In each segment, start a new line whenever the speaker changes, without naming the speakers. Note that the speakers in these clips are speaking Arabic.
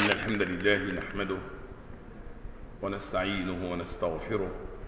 إن الحمد لله نحمده ونستعينه ونستغفره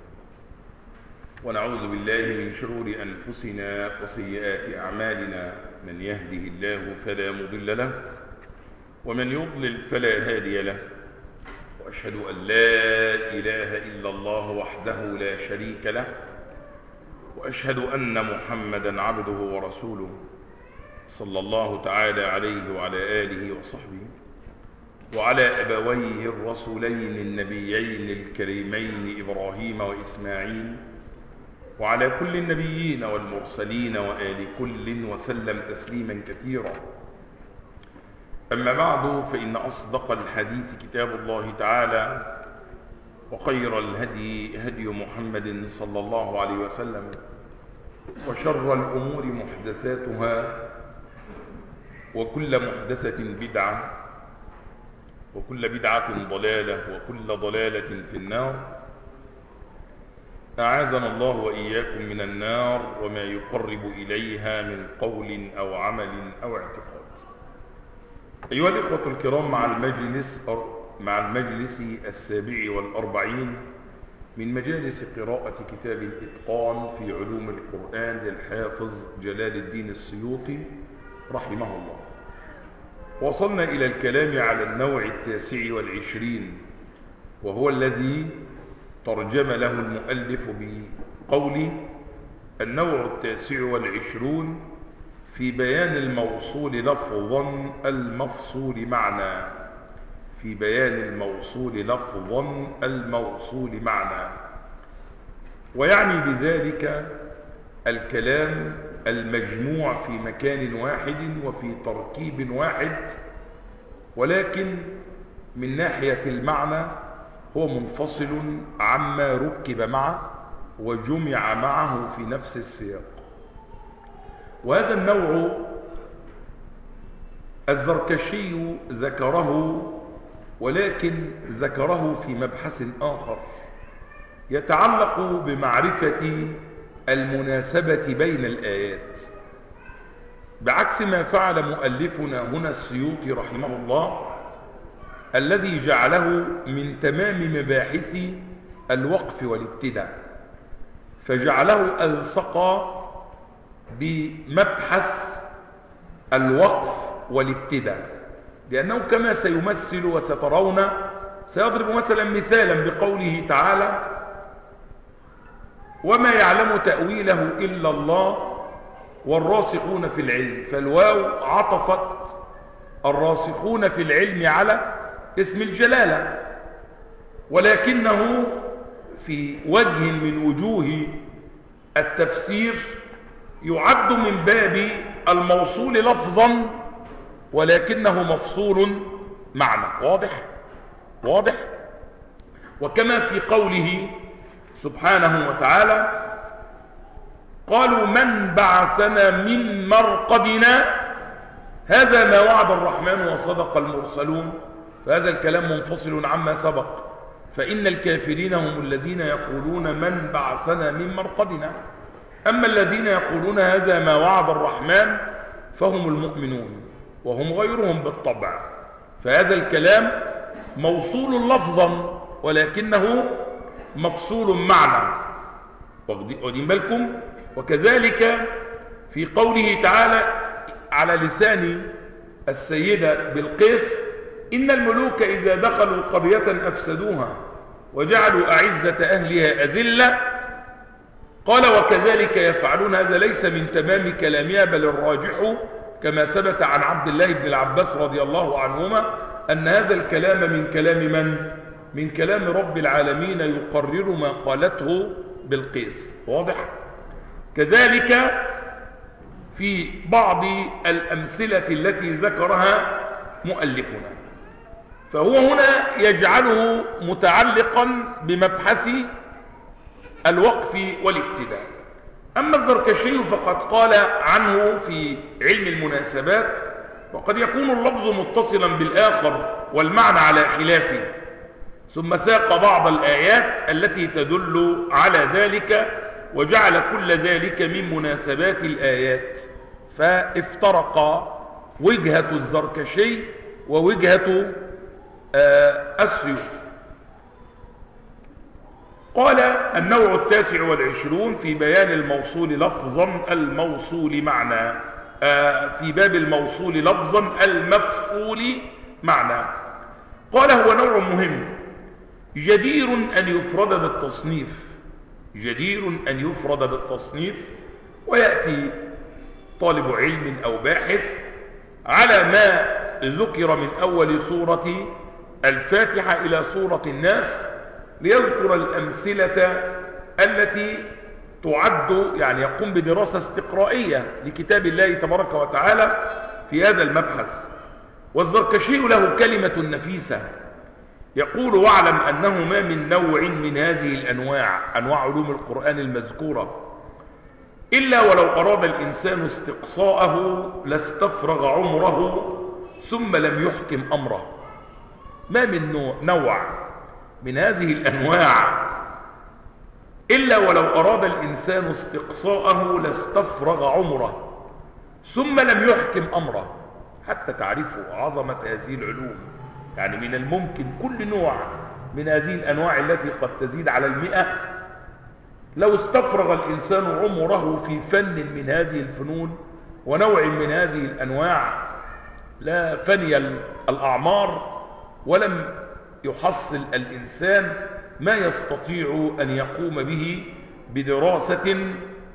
ونعوذ بالله من شرور أنفسنا وسيئات أعمالنا. من يهده الله فلا مضل له ومن يضلل فلا هادي له، وأشهد أن لا إله إلا الله وحده لا شريك له، وأشهد أن محمدا عبده ورسوله صلى الله تعالى عليه وعلى آله وصحبه وعلى أبويه الرسولين النبيين الكريمين إبراهيم وإسماعيل وعلى كل النبيين والمرسلين وآل كل وسلم تسليما كثيرا. أما بعد، فإن أصدق الحديث كتاب الله تعالى، وخير الهدي هدي محمد صلى الله عليه وسلم، وشر الأمور محدثاتها، وكل محدثة بدعة، وكل بدعة ضلالة، وكل ضلالة في النار. أعاذنا الله وإياكم من النار وما يقرب إليها من قول أو عمل أو اعتقاد. أيها الإخوة الكرام، مع المجلس 47 من مجالس قراءة كتاب الإتقان في علوم القرآن للحافظ جلال الدين السيوطي رحمه الله. وصلنا إلى الكلام على النوع 29، وهو الذي ترجم له المؤلف بقول: النوع 29 في بيان الموصول لفظا المفصول معنى. في بيان الموصول لفظا الموصول معنى، ويعني بذلك الكلام المجموع في مكان واحد وفي تركيب واحد، ولكن من ناحية المعنى هو منفصل عما ركب معه وجمع معه في نفس السياق. وهذا النوع الزركشي ذكره، ولكن ذكره في مبحث آخر يتعلق بمعرفة المناسبة بين الآيات، بعكس ما فعل مؤلفنا هنا السيوطي رحمه الله، الذي جعله من تمام مباحث الوقف والابتداء، فجعله ألصق بمبحث الوقف والابتداء، لأنه كما سيمثل وسترون سيضرب مثالا بقوله تعالى: وما يعلم تأويله إلا الله والراسخون في العلم. فالواو عطفت الراسخون في العلم على اسم الجلالة، ولكنه في وجه من وجوه التفسير يعد من باب الموصول لفظا، ولكنه مفصول معنى. واضح. وكما في قوله سبحانه وتعالى: قالوا من بعثنا من مرقدنا، هذا ما وعد الرحمن وصدق المرسلون. فهذا الكلام منفصل عما سبق، فإن الكافرين هم الذين يقولون من بعثنا من مرقدنا، أما الذين يقولون هذا ما وعد الرحمن فهم المؤمنون، وهم غيرهم بالطبع. فهذا الكلام موصول لفظا ولكنه مفصول معنى. واخدين بالكم؟ وكذلك في قوله تعالى على لسان السيدة بلقيس: إن الملوك إذا دخلوا قرية أفسدوها وجعلوا أعزة أهلها أذلة. قال: وكذلك يفعلون. هذا ليس من تمام كلامها، بل الراجح كما ثبت عن عبد الله بن العباس رضي الله عنهما أن هذا الكلام من كلام من؟ من كلام رب العالمين يقرر ما قالته بلقيس. واضح؟ كذلك في بعض الأمثلة التي ذكرها مؤلفنا، فهو هنا يجعله متعلقا بمبحث الوقف والابتداء. أما الزركشي فقد قال عنه في علم المناسبات: وقد يكون اللفظ متصلا بالآخر والمعنى على خلافه، ثم ساق بعض الآيات التي تدل على ذلك، وجعل كل ذلك من مناسبات الآيات. فافترق وجهة الزركشي ووجهة السيوطي. قال: النوع 29 في بيان الموصول لفظا الموصول معنى، في باب الموصول لفظا المفعول معنى. قال: هو نوع مهم جدير أن يفرد بالتصنيف، جدير أن يفرد بالتصنيف، ويأتي طالب علم أو باحث على ما ذكر من أول سورة الفاتحة إلى سورة الناس ليذكر الأمثلة التي تعد، يعني يقوم بدراسة استقرائية لكتاب الله تبارك وتعالى في هذا المبحث. والزركشي له كلمة نفيسة يقول: واعلم أنه ما من نوع من هذه الأنواع، أنواع علوم القرآن المذكورة، إلا ولو أراد الإنسان استقصاءه لاستفرغ عمره ثم لم يحكم أمره. ما من نوع من هذه الأنواع إلا ولو أراد الإنسان استقصاءه لاستفرغ عمره ثم لم يحكم أمره. حتى تعرفوا عظمة هذه العلوم، يعني من الممكن كل نوع من هذه الأنواع التي قد تزيد على 100 لو استفرغ الإنسان عمره في فن من هذه الفنون ونوع من هذه الأنواع لا فني الأعمار ولم يحصل الإنسان ما يستطيع أن يقوم به بدراسة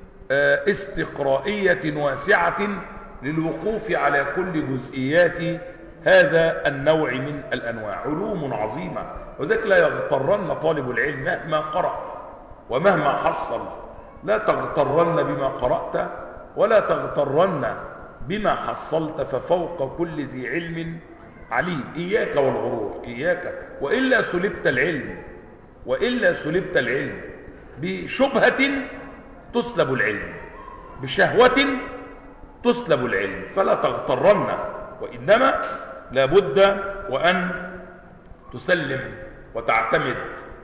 استقرائية واسعة للوقوف على كل جزئيات هذا النوع من الأنواع. علوم عظيمة، وذلك لا يغترن طالب العلم مهما قرأ ومهما حصل، لا تغترن بما قرأت ولا تغترن بما حصلت، ففوق كل ذي علم عليم. إياك والغرور، إياك، وإلا سلبت العلم، وإلا سلبت العلم. بشبهة تسلب العلم، بشهوة تسلب العلم، فلا تغترن، وإنما لابد وأن تسلم وتعتمد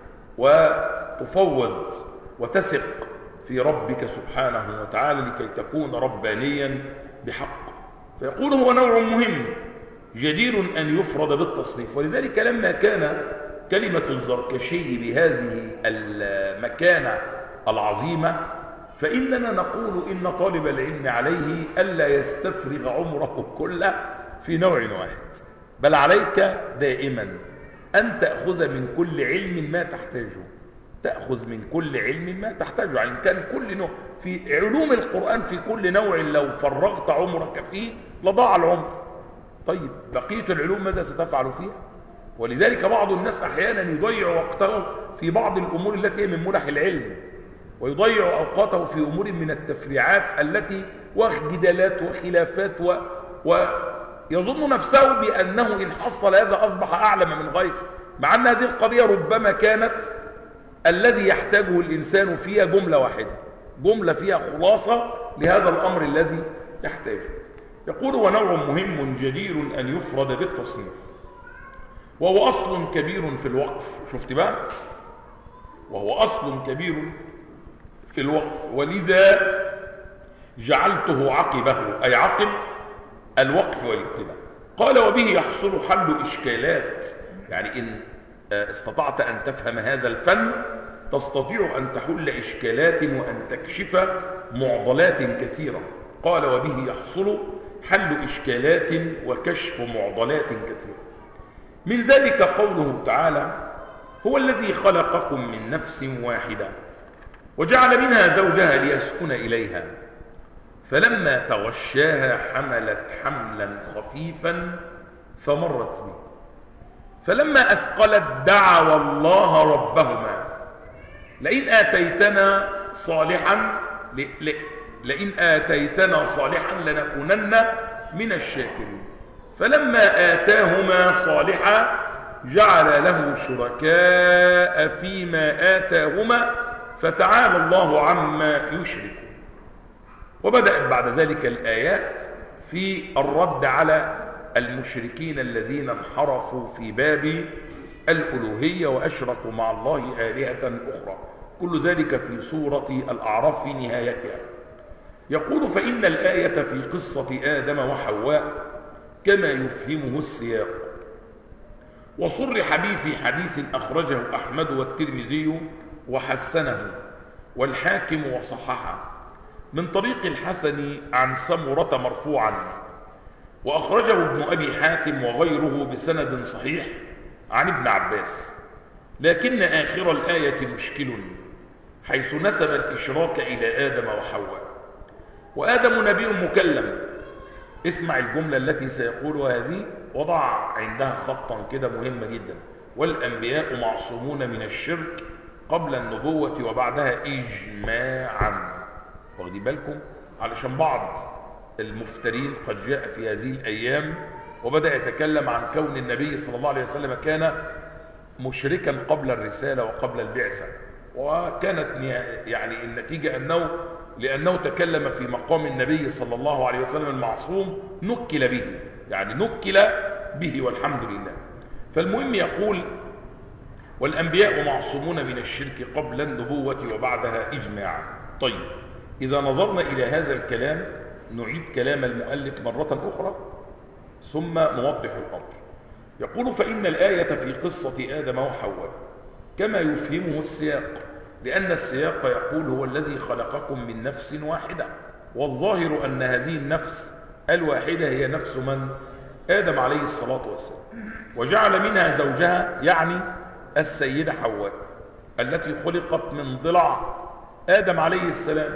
وتفوض وتثق في ربك سبحانه وتعالى لكي تكون ربانيا بحق. فيقول: هو نوع مهم جدير أن يفرد بالتصنيف. ولذلك لما كان كلمة الزركشي بهذه المكانة العظيمة فإننا نقول إن طالب العلم عليه ألا يستفرغ عمره كله في نوع واحد، بل عليك دائما أن تأخذ من كل علم ما تحتاجه، تأخذ من كل علم ما تحتاجه. يعني كان كل نوع في علوم القرآن، في كل نوع لو فرغت عمرك فيه لضاع العمر. طيب بقية العلوم ماذا ستفعل فيها؟ ولذلك بعض الناس أحيانا يضيع وقته في بعض الأمور التي هي من منح العلم، ويضيع أوقاته في أمور من التفريعات التي وجدالات وخلافات ويظن نفسه بأنه إن حصل هذا أصبح أعلم من غيره، مع أن هذه القضية ربما كانت الذي يحتاجه الإنسان فيها جملة واحدة، جملة فيها خلاصة لهذا الأمر الذي يحتاجه. يقول: ونوع مهم جدير أن يفرد بالتصنيف، وهو أصل كبير في الوقف. شفت بقى؟ وهو أصل كبير في الوقف، ولذا جعلته عقبه، أي عقب الوقف والابتداء. قال: وبه يحصل حل إشكالات. يعني إن استطعت أن تفهم هذا الفن تستطيع أن تحل إشكالات وأن تكشف معضلات كثيرة. قال: وبه يحصل حل إشكالات وكشف معضلات كثيرة. من ذلك قوله تعالى: هو الذي خلقكم من نفس واحدة وجعل منها زوجها ليسكن إليها فلما تغشاها حملت حملا خفيفا فمرت به فلما أثقلت دعوا الله ربهما لئن آتيتنا صالحا لنكونن من الشاكرين فلما آتاهما صالحا جعل له شركاء فيما آتاهما فتعالى الله عما يشركون. وبدأت بعد ذلك الآيات في الرد على المشركين الذين انحرفوا في باب الألوهية وأشركوا مع الله آلهة أخرى، كل ذلك في سورة الأعراف في نهايتها. يقول: فإن الآية في قصة آدم وحواء كما يفهمه السياق، وصرح به في حديث أخرجه أحمد والترمذي وحسنه والحاكم وصححه من طريق الحسن عن سمرة مرفوعا، وأخرجه ابن أبي حاتم وغيره بسند صحيح عن ابن عباس، لكن آخر الآية مشكل حيث نسب الإشراك إلى آدم وحواء. وآدم نبي مكلم. اسمع الجملة التي سيقولها هذه، وضع عندها خطا كده مهمة جدا: والأنبياء معصومون من الشرك قبل النبوة وبعدها إجماعا. واخدين بالكم؟ علشان بعض المفترين قد جاء في هذه الأيام وبدأ يتكلم عن كون النبي صلى الله عليه وسلم كان مشركا قبل الرسالة وقبل البعثة، وكانت يعني النتيجة لأنه تكلم في مقام النبي صلى الله عليه وسلم المعصوم نكل به، يعني نكل به والحمد لله. فالمهم يقول: والأنبياء معصومون من الشرك قبل النبوة وبعدها إجماعا. طيب، إذا نظرنا إلى هذا الكلام نعيد كلام المؤلف مرة أخرى ثم نوضح الأمر. يقول: فإن الآية في قصة آدم وحواء كما يفهمه السياق، لأن السياق يقول: هو الذي خلقكم من نفس واحدة، والظاهر أن هذه النفس الواحدة هي نفس من؟ آدم عليه الصلاة والسلام، وجعل منها زوجها، يعني السيدة حواء التي خلقت من ضلع آدم عليه السلام،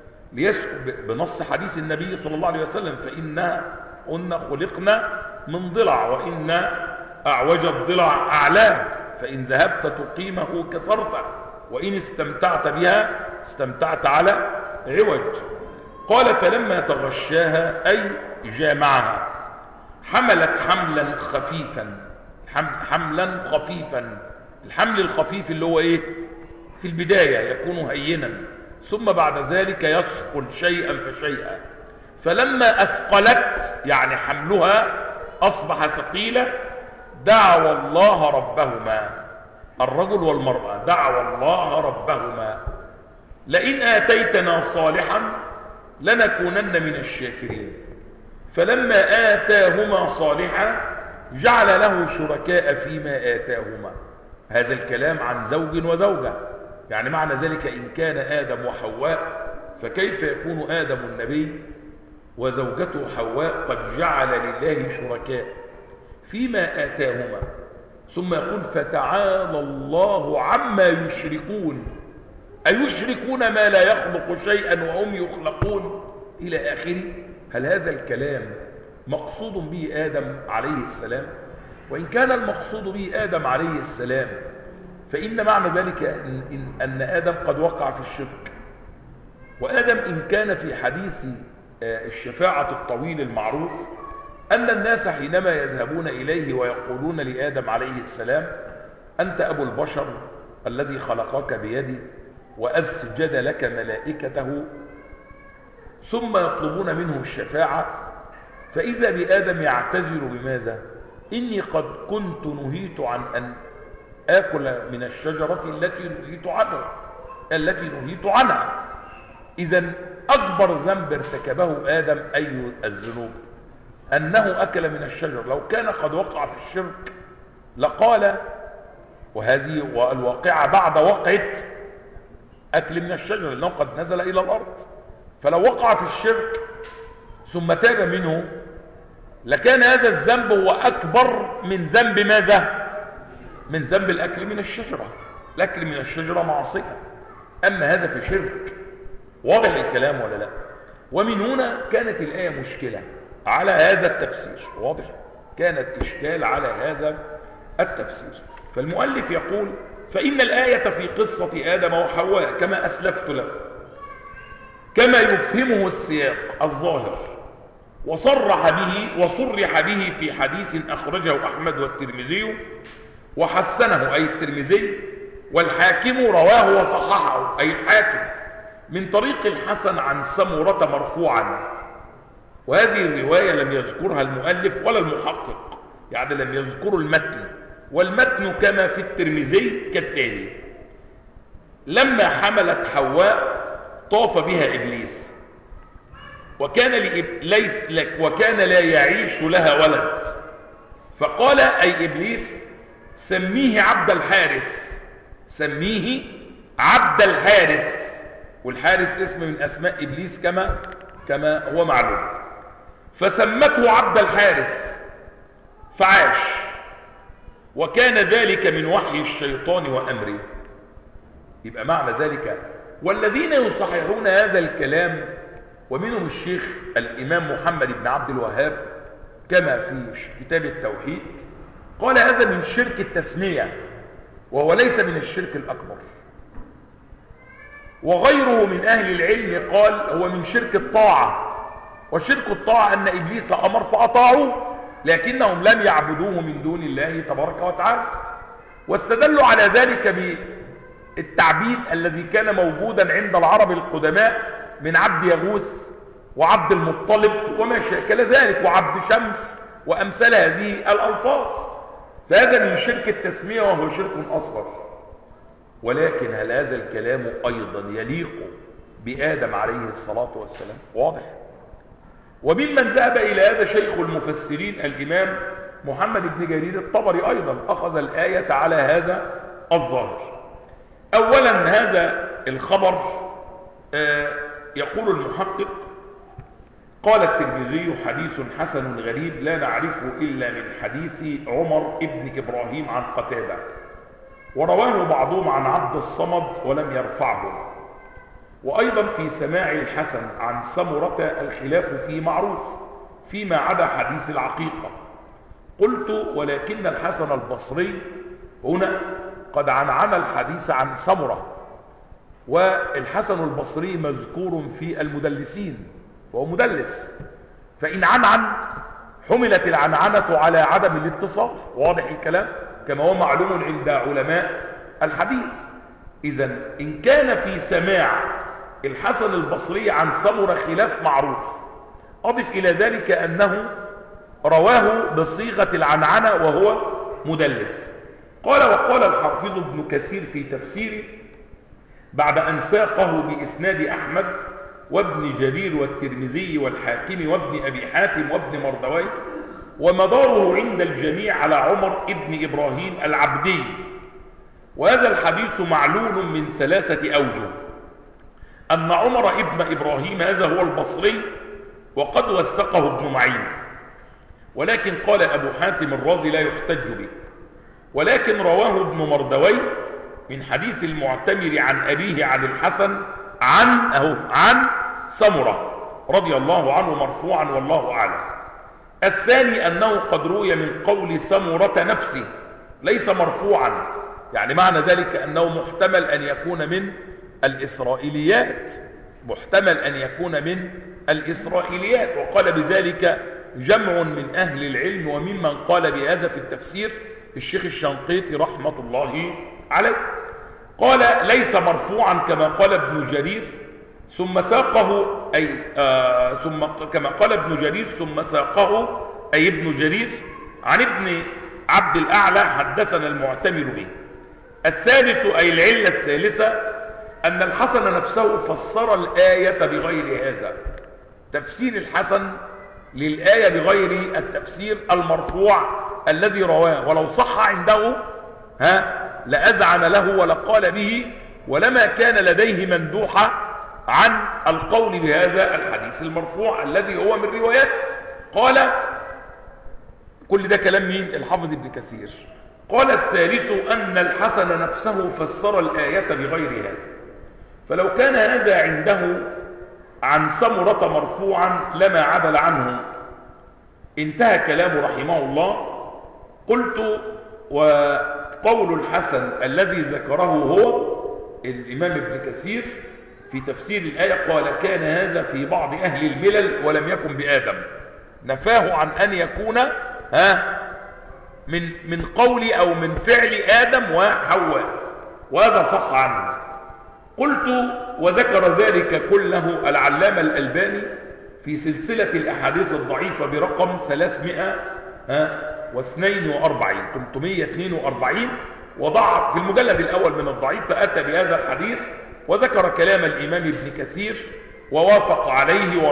بنص حديث النبي صلى الله عليه وسلم: فإنهن خلقنا من ضلع، وإن أعوج الضلع أعلاه، فإن ذهبت تقيمه كسرته، وإن استمتعت بها استمتعت على عوج. قال: فلما تغشاها أي جامعها حملت حملا خفيفا. حملا خفيفا، الحمل الخفيف اللي هو ايه؟ في البداية يكون هينا، ثم بعد ذلك يثقل شيئا فشيئا، فلما أثقلت يعني حملها أصبح ثقيلة، دعوا الله ربهما، الرجل والمرأة دعوا الله ربهما: لئن آتيتنا صالحا لنكونن من الشاكرين. فلما آتاهما صالحا جعل له شركاء فيما آتاهما. هذا الكلام عن زوج وزوجة، يعني معنى ذلك إن كان آدم وحواء فكيف يكون آدم النبي وزوجته حواء قد جعل لله شركاء فيما آتاهما؟ ثم يقول: فتعالى الله عما يشركون، أيشركون ما لا يخلق شيئا وهم يخلقون، إلى آخره. هل هذا الكلام مقصود به آدم عليه السلام؟ وإن كان المقصود به آدم عليه السلام فإن معنى ذلك أن آدم قد وقع في الشرك. وآدم إن كان في حديث الشفاعة الطويل المعروف أن الناس حينما يذهبون إليه ويقولون لآدم عليه السلام: أنت أبو البشر الذي خلقك بيدي وأسجد لك ملائكته، ثم يطلبون منه الشفاعة، فإذا بآدم يعتذر بماذا؟ إني قد كنت نهيت عن أن آكل من الشجرة التي نهيت عنها. إذن أكبر ذنب ارتكبه آدم أي الذنوب؟ أنه أكل من الشجر. لو كان قد وقع في الشرك لقال، وهذه والواقعة بعد وقعة أكل من الشجر لأنه قد نزل إلى الأرض، فلو وقع في الشرك ثم تاب منه لكان هذا الذنب هو أكبر من ذنب ماذا؟ من ذنب الأكل من الشجرة. الأكل من الشجرة معصية، أما هذا في شرك. واضح الكلام ولا لا؟ ومن هنا كانت الآية مشكلة على هذا التفسير. واضح؟ كانت إشكال على هذا التفسير. فالمؤلف يقول: فإن الآية في قصة آدم وحواء كما أسلفت لكم كما يفهمه السياق الظاهر، وصرح به في حديث أخرجه أحمد والترمذي وحسنه أي الترمذي، والحاكم رواه وصححه أي الحاكم من طريق الحسن عن سمرة مرفوعا. وهذه الرواية لم يذكرها المؤلف ولا المحقق، يعني لم يذكروا المتن، والمتن كما في الترمذي كالتالي: لما حملت حواء طاف بها إبليس وكان لا يعيش لها ولد، فقال أي إبليس: سميه عبد الحارث، سميه عبد الحارث، والحارث اسم من أسماء إبليس كما هو معلوم. فسمته عبد الحارث فعاش، وكان ذلك من وحي الشيطان وأمره. يبقى معنى ذلك والذين يصححون هذا الكلام ومنهم الشيخ الإمام محمد بن عبد الوهاب كما في كتاب التوحيد قال هذا من شرك التسمية وهو ليس من الشرك الأكبر. وغيره من أهل العلم قال هو من شرك الطاعة، وشرك الطاعة أن إبليس أمر فأطاعوه لكنهم لم يعبدوه من دون الله تبارك وتعالى. واستدلوا على ذلك بالتعبيد الذي كان موجودا عند العرب القدماء من عبد يغوث وعبد المطلب وما شاكل ذلك وعبد شمس وأمثال هذه الألفاظ. فهذا من شرك التسمية وهو شرك أصغر. ولكن هل هذا الكلام أيضا يليق بآدم عليه الصلاة والسلام؟ واضح. وممن ذهب إلى هذا شيخ المفسرين الإمام محمد بن جرير الطبري أيضا أخذ الآية على هذا الظاهر. أولا هذا الخبر يقول المحقق قال الترمذي حديث حسن غريب لا نعرفه إلا من حديث عمر ابن إبراهيم عن قتادة، ورواه بعضهم عن عبد الصمد ولم يرفعه. وأيضا في سماع الحسن عن سمرة الخلاف فيه معروف فيما عدا حديث العقيقة. قلت ولكن الحسن البصري هنا قد عنعن الحديث عن سمرة، والحسن البصري مذكور في المدلسين وهو مدلس، فإن عنعن حملت العنعنة على عدم الاتصال. واضح الكلام كما هو معلوم عند علماء الحديث. إذن إن كان في سماع الحسن البصري عن سمرة خلاف معروف، أضف إلى ذلك أنه رواه بصيغة العنعنة وهو مدلس. وقال الحافظ ابن كثير في تفسيره بعد أن ساقه بإسناد أحمد وابن جرير والترمذي والحاكم وابن أبي حاتم وابن مردوي ومداره عند الجميع على عمر ابن إبراهيم العبدي. وهذا الحديث معلول من 3 أوجه: أن عمر ابن إبراهيم هذا هو البصري وقد وثقه ابن معين، ولكن قال أبو حاتم الرازي لا يحتج به، ولكن رواه ابن مردوي من حديث المعتمر عن أبيه عن الحسن عن سمرة رضي الله عنه مرفوعا والله أعلم. الثاني أنه قد روي من قول سمرة نفسه ليس مرفوعا، يعني معنى ذلك أنه محتمل أن يكون من الإسرائيليات، محتمل أن يكون من الإسرائيليات. وقال بذلك جمع من أهل العلم، وممن قال بهذا في التفسير الشيخ الشنقيطي رحمة الله عليه. قال ليس مرفوعا كما قال ابن جرير ثم ساقه ثم كما قال ابن جرير ثم ساقه أي ابن جرير عن ابن عبد الأعلى حدثنا المعتمر به. الثالث أي العلة الثالثة أن الحسن نفسه فسر الآية بغير هذا، تفسير الحسن للآية بغير التفسير المرفوع الذي رواه، ولو صح عنده لأذعن له ولقال به، ولما كان لديه مندوحة عن القول بهذا الحديث المرفوع الذي هو من روايته. قال كل ده كلام مين؟ الحافظ ابن كثير. قال الثالث أن الحسن نفسه فسر الآية بغير هذا، فلو كان هذا عنده عن سمرة مرفوعا لما عدل عنه. انتهى كلامه رحمه الله. قلت وقول الحسن الذي ذكره هو الإمام ابن كثير في تفسير الآية قال كان هذا في بعض أهل الملل ولم يكن بآدم، نفاه عن أن يكون من قول أو من فعل آدم وحواء، وهذا صح عنه. قلت وذكر ذلك كله العلامة الألباني في سلسلة الأحاديث الضعيفة برقم 342 وضع في المجلد الأول من الضعيف، فأتى بهذا الحديث وذكر كلام الإمام ابن كثير ووافق عليه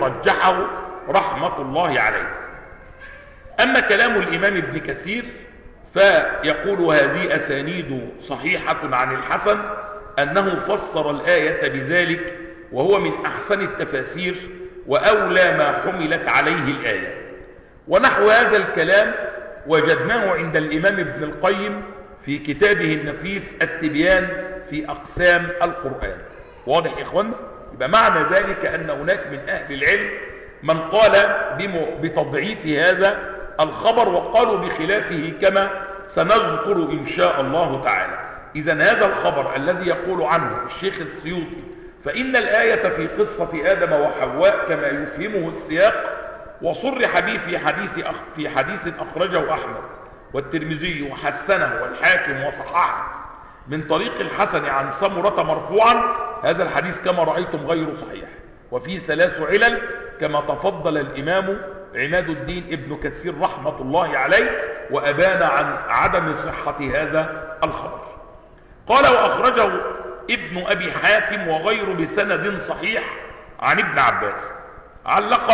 فيقول هذه أسانيد صحيحة عن الحسن أنه فسر الآية بذلك، وهو من أحسن التفاسير وأولى ما حملت عليه الآية. ونحو هذا الكلام وجدناه عند الإمام ابن القيم في كتابه النفيس التبيان في أقسام القرآن. واضح يا إخوانا؟ يبقى معنى ذلك أن هناك من أهل العلم من قال بتضعيف هذا الخبر، وقالوا بخلافه كما سنذكر إن شاء الله تعالى. إذن هذا الخبر الذي يقول عنه الشيخ السيوطي فإن الآية في قصة آدم وحواء كما يفهمه السياق، وصرح به في حديث أخرجه أحمد والترمذي وحسنه والحاكم وصححه من طريق الحسن عن سمرة مرفوعا، هذا الحديث كما رأيتم غير صحيح، وفيه 3 علل كما تفضل الإمام عماد الدين ابن كثير رحمة الله عليه وأبان عن عدم صحة هذا الخبر. قال وأخرجه ابن أبي حاتم وغيره بسند صحيح عن ابن عباس. علق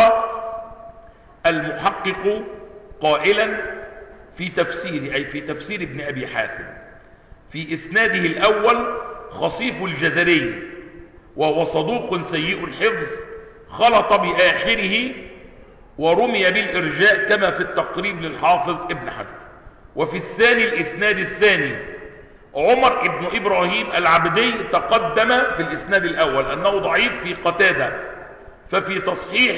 المحقق قائلا في تفسير، أي في تفسير ابن أبي حاتم، في إسناده الأول خصيف الجزري وهو صدوق سيء الحفظ، خلط بآخره ورمي بالإرجاء كما في التقريب للحافظ ابن حجر. وفي الثاني الإسناد الثاني عمر ابن إبراهيم العبدي تقدم في الإسناد الأول أنه ضعيف في قتادة، ففي تصحيح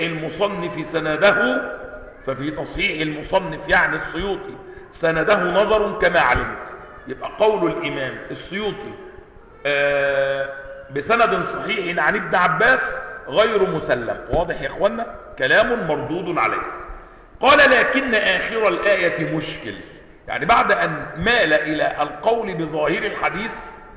المصنف يعني السيوطي سنده نظر كما علمت. يبقى قول الإمام السيوطي بسند صحيح عن ابن عباس غير مسلم. واضح يا إخوانا؟ كلام مردود عليه. قال لكن آخر الآية مشكل، يعني بعد أن مال إلى القول بظاهر الحديث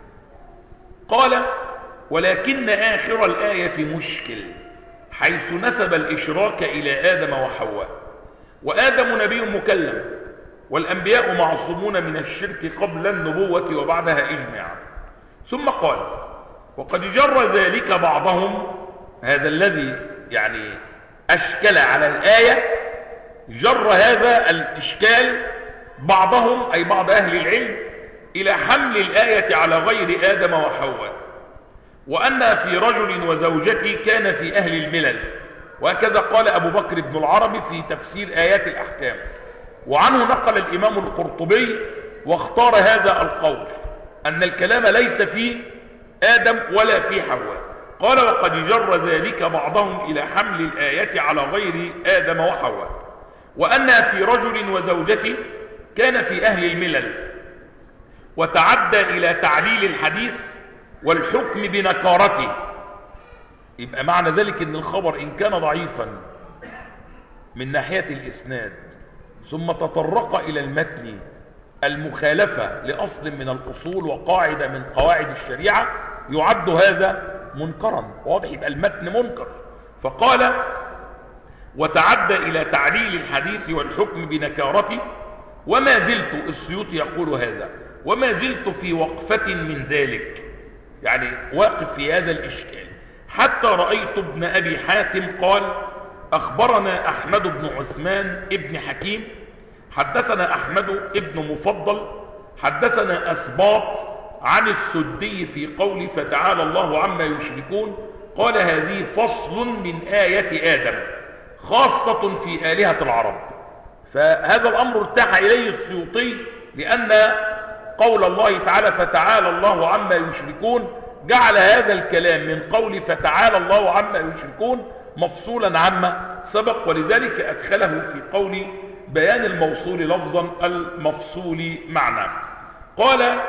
قال ولكن آخر الآية مشكل، حيث نسب الإشراك إلى آدم وحواء، وآدم نبي مكلم، والأنبياء معصومون من الشرك قبل النبوة وبعدها إجماعا. ثم قال وقد جر ذلك بعضهم، هذا الذي يعني أشكل على الآية، جر هذا الإشكال بعضهم أي بعض أهل العلم إلى حمل الآية على غير آدم وحواء، وأن في رجل وزوجته كان في أهل الملل، وهكذا قال أبو بكر بن العربي في تفسير آيات الأحكام. وعنه نقل الإمام القرطبي واختار هذا القول أن الكلام ليس في آدم ولا في حواء. قال وقد جر ذلك بعضهم إلى حمل الآية على غير آدم وحواء، وأنها في رجل وزوجته كان في أهل الملل، وتعدى إلى تعليل الحديث والحكم بنكارته. يبقى معنى ذلك أن الخبر إن كان ضعيفا من ناحية الإسناد ثم تطرق إلى المتن المخالفة لأصل من الأصول وقاعدة من قواعد الشريعة يعد هذا منكرا. واضح؟ يبقى المتن منكر. فقال وتعدى إلى تعليل الحديث والحكم بنكارته. وما زلت، السيوطي يقول هذا، وما زلت في وقفة من ذلك، يعني واقف في هذا الإشكال، حتى رأيت ابن أبي حاتم قال أخبرنا أحمد بن عثمان ابن حكيم حدثنا أحمد ابن مفضل حدثنا أسباط عن السدي في قول فتعالى الله عما يشركون، قال هذه فصل من آية آدم خاصة في آلهة العرب. فهذا الأمر ارتاح إليه السيوطي، لأن قول الله تعالى فتعالى الله عما يشركون جعل هذا الكلام من قول فتعالى الله عما يشركون مفصولا عما سبق، ولذلك أدخله في قول بيان الموصول لفظا المفصول معنى. قال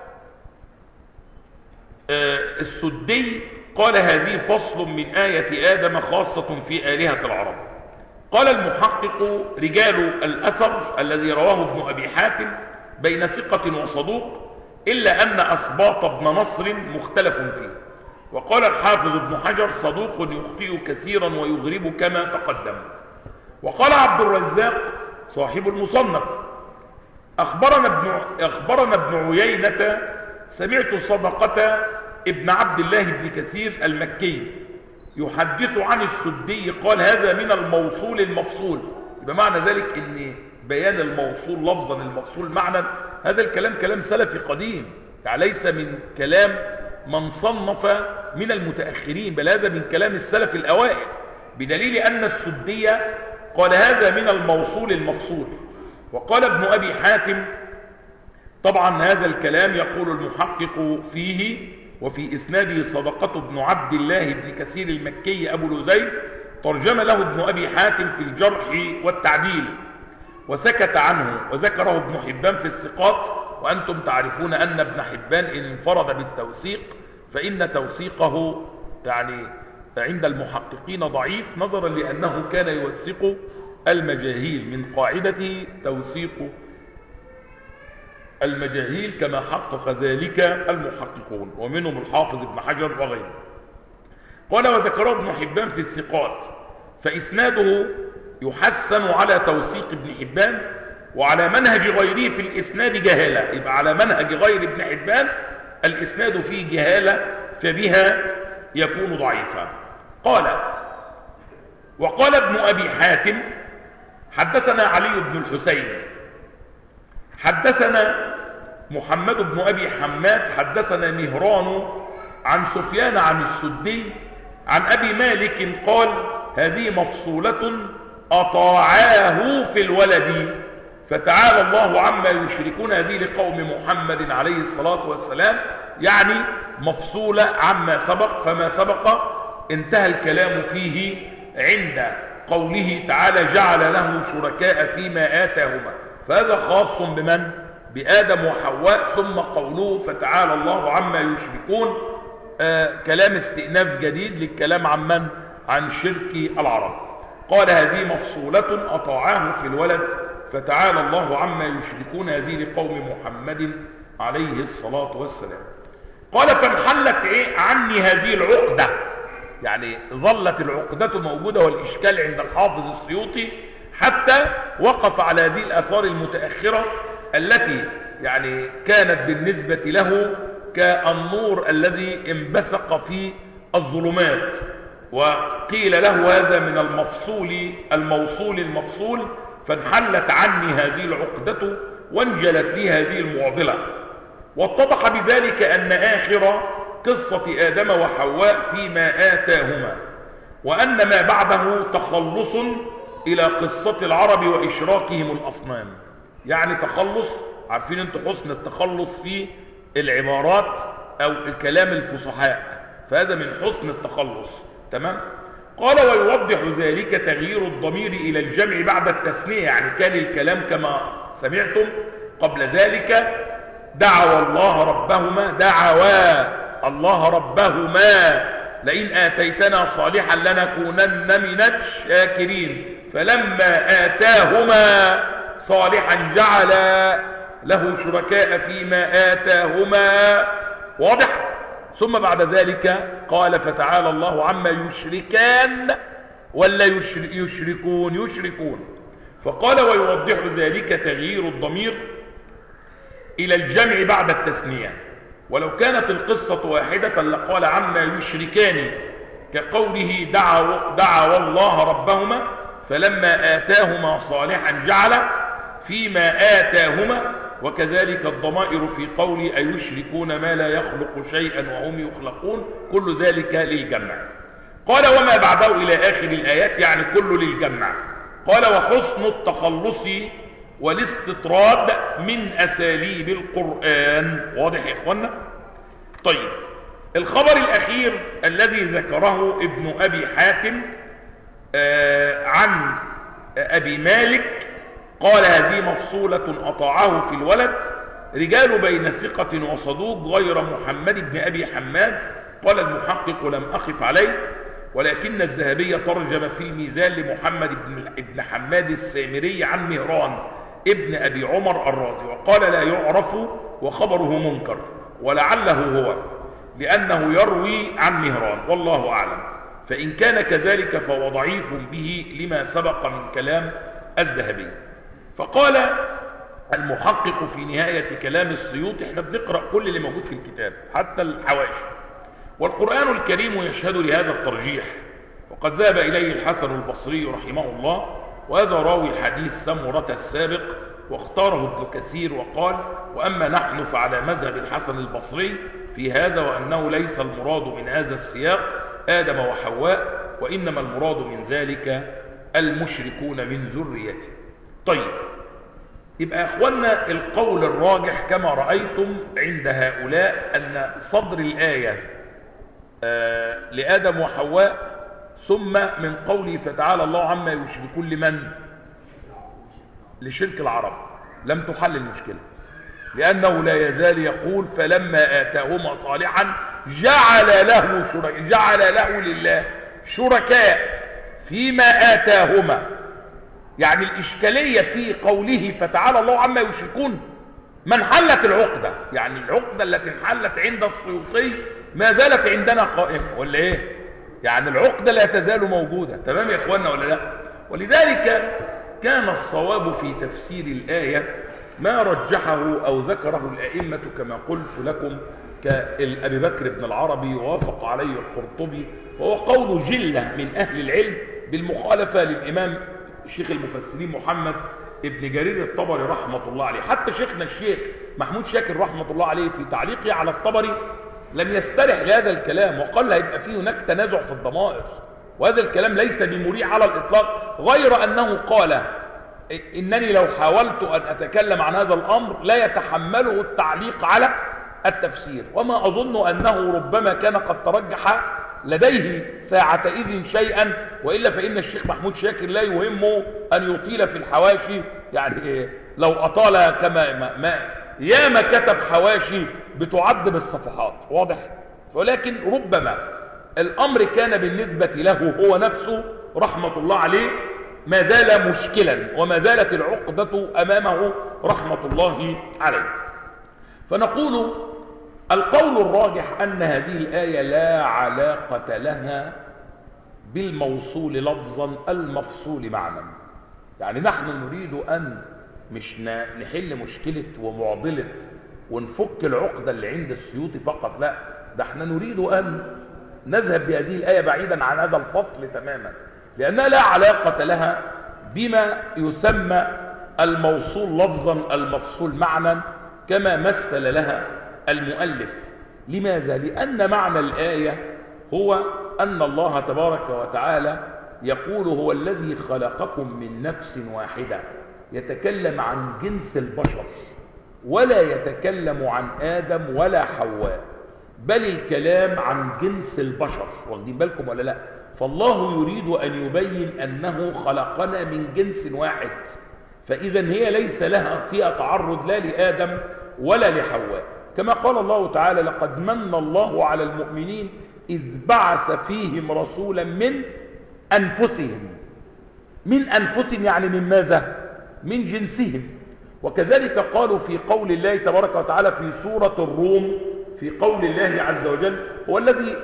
السدي قال هذه فصل من آية آدم خاصة في آلهة العرب. قال المحقق رجال الأثر الذي رواه ابن أبي حاتم بين ثقة وصدوق، إلا أن أسباط بن نصر مختلف فيه. وقال الحافظ ابن حجر صدوق يخطئ كثيرا ويغرب كما تقدم. وقال عبد الرزاق صاحب المصنف أخبرنا ابن عيينة سمعت صدقة ابن عبد الله بن كثير المكي يحدث عن السدي قال هذا من الموصول المفصول. بمعنى ذلك ان بيان الموصول لفظا المفصول معنى، هذا الكلام كلام سلفي قديم، يعني ليس من كلام من صنف من المتأخرين، بل هذا من كلام السلف الأوائل، بدليل أن السدية قال هذا من الموصول المفصول. وقال ابن أبي حاتم طبعا هذا الكلام يقول المحقق فيه وفي إسناده صدقة بن عبد الله بن كثير المكي أبو لزيد، ترجم له ابن أبي حاتم في الجرح والتعديل وسكت عنه، وذكره ابن حبان في الثقات. وأنتم تعرفون أن ابن حبان إن انفرد بالتوثيق فإن توثيقه يعني عند المحققين ضعيف، نظرا لأنه كان يوثق المجاهيل، من قاعدته توثيق المجاهيل كما حقق ذلك المحققون ومنهم الحافظ ابن حجر وغيره. قال وذكره ابن حبان في الثقات، فإسناده يحسن على توثيق ابن حبان، وعلى منهج غيره في الإسناد جهالة، يبقى على منهج غير ابن حبان الإسناد فيه جهالة فبها يكون ضعيفا. قال وقال ابن أبي حاتم حدثنا علي بن الحسين حدثنا محمد بن أبي حماد حدثنا مهران عن سفيان عن السدي عن أبي مالك قال هذه مفصولة أطاعاه في الولد فتعالى الله عما يشركون، هذه لقوم محمد عليه الصلاة والسلام، يعني مفصولة عما سبق، فما سبق انتهى الكلام فيه عند قوله تعالى جعل له شركاء فيما آتاهما، فهذا خاص بمن؟ بآدم وحواء. ثم قوله فتعالى الله عما يشركون كلام استئناف جديد للكلام عن من؟ عن شرك العرب. قال هذه مفصولة أطاعاه في الولد فتعالى الله عما يشركون، هذه لقوم محمد عليه الصلاة والسلام. قال فانحلت عني هذه العقدة، يعني ظلت العقدة موجودة والإشكال عند الحافظ السيوطي حتى وقف على هذه الآثار المتأخرة التي يعني كانت بالنسبة له كالنور الذي انبثق في الظلمات، وقيل له هذا من الموصول المفصول، فانحلت عني هذه العقدة وانجلت لي هذه المعضلة. واتضح بذلك أن آخر قصة آدم وحواء فيما آتاهما، وأن ما بعده تخلص إلى قصة العرب وإشراكهم الأصنام، يعني تخلص، عارفين انتوا حسن التخلص في العبارات أو الكلام الفصحاء، فهذا من حسن التخلص. تمام. قال ويوضح ذلك تغيير الضمير إلى الجمع بعد التثنية، يعني كان الكلام كما سمعتم قبل ذلك دعوا الله ربهما، دعوا الله ربهما لئن آتيتنا صالحا لنكونن من الشاكرين، فلما آتاهما صالحا جعل له شركاء فيما آتاهما. واضح؟ ثم بعد ذلك قال فتعالى الله عما يشركان ولا يشركون. فقال ويوضح ذلك تغيير الضمير إلى الجمع بعد التثنية، ولو كانت القصة واحدة لقال عما يشركان، كقوله دعوا الله ربهما فلما آتاهما صالحا جعل فيما آتاهما، وكذلك الضمائر في قول أيشركون ما لا يخلق شيئا وهم يخلقون، كل ذلك للجمع. قال وما بعده إلى آخر الآيات يعني كل للجمع. قال وحسن التخلص والاستطراد من أساليب القرآن. واضح يا إخوانا؟ طيب، الخبر الأخير الذي ذكره ابن أبي حاتم عن أبي مالك قال هذه مفصولة أطاعه في الولد، رجال بين ثقة وصدوق غير محمد بن أبي حماد. قال المحقق لم أخف عليه، ولكن الذهبي ترجم في الميزان لمحمد بن حماد السامري عن مهران ابن أبي عمر الرازي، وقال لا يعرف وخبره منكر، ولعله هو لأنه يروي عن مهران، والله أعلم. فإن كان كذلك فهو ضعيف به لما سبق من كلام الذهبي. فقال المحقق في نهاية كلام السيوطي، احنا بنقرأ كل اللي موجود في الكتاب حتى الحواشي، والقرآن الكريم يشهد لهذا الترجيح، وقد ذهب إليه الحسن البصري رحمه الله وهذا راوي حديث سمرة السابق، واختاره ابن كثير وقال: وأما نحن فعلى مذهب الحسن البصري في هذا، وأنه ليس المراد من هذا السياق آدم وحواء، وإنما المراد من ذلك المشركون من ذريته. طيب، يبقى يا أخوانا القول الراجح كما رأيتم عند هؤلاء أن صدر الآية لآدم وحواء، ثم من قوله فتعالى الله عما يشركون لمن؟ لشرك العرب، لم تحل المشكلة، لأنه لا يزال يقول: فلما آتاهما صالحا جعل له لله شركاء فيما آتاهما. يعني الإشكالية في قوله فتعالى الله عما يشركون ما انحلت العقدة، يعني العقدة التي انحلت عند السيوطي ما زالت عندنا قائمة، ولا ايه؟ يعني العقدة لا تزال موجودة. تمام يا اخوانا ولا لا؟ ولذلك كان الصواب في تفسير الآية ما رجحه أو ذكره الأئمة كما قلت لكم كأبي بكر بن العربي، ووافق عليه القرطبي، وهو قول جلة من أهل العلم بالمخالفة للإمام شيخ المفسرين محمد ابن جرير الطبري رحمة الله عليه. حتى شيخنا الشيخ محمود شاكر رحمة الله عليه في تعليقه على الطبري لم يسترح لهذا الكلام، وقال هيبقى فيه هناك تنازع في الضمائر، وهذا الكلام ليس بمريح على الإطلاق، غير أنه قال: إنني لو حاولت أن أتكلم عن هذا الأمر لا يتحمله التعليق على التفسير، وما أظن أنه ربما كان قد ترجح لديه ساعتئذ شيئا، وإلا فإن الشيخ محمود شاكر لا يهمه أن يطيل في الحواشي، يعني لو أطال كما ياما كتب حواشي بتعد بالصفحات، واضح؟ ولكن ربما الأمر كان بالنسبة له هو نفسه رحمة الله عليه ما زال مشكلا، وما زالت العقدة أمامه رحمة الله عليه. فنقول القول الراجح أن هذه الآية لا علاقة لها بالموصول لفظا المفصول معنى. يعني نحن نريد أن مش نحل مشكلة ومعضلة ونفك العقدة اللي عند السيوطي فقط، لا، ده احنا نريد أن نذهب بهذه الآية بعيدا عن هذا الفصل تماما، لأنها لا علاقة لها بما يسمى الموصول لفظا المفصول معنى كما مثل لها المؤلف. لماذا؟ لأن معنى الآية هو أن الله تبارك وتعالى يقول: هو الذي خلقكم من نفس واحدة، يتكلم عن جنس البشر ولا يتكلم عن آدم ولا حواء، بل الكلام عن جنس البشر. واخدين بالكم ولا لا؟ فالله يريد أن يبين أنه خلقنا من جنس واحد، فإذا هي ليس لها فيها تعرض لا لآدم ولا لحواء، كما قال الله تعالى: لقد من الله على المؤمنين إذ بعث فيهم رسولا من أنفسهم. من أنفسهم يعني من ماذا؟ من جنسهم. وكذلك قالوا في قول الله تبارك وتعالى في سورة الروم في قول الله عز وجل: هو الذي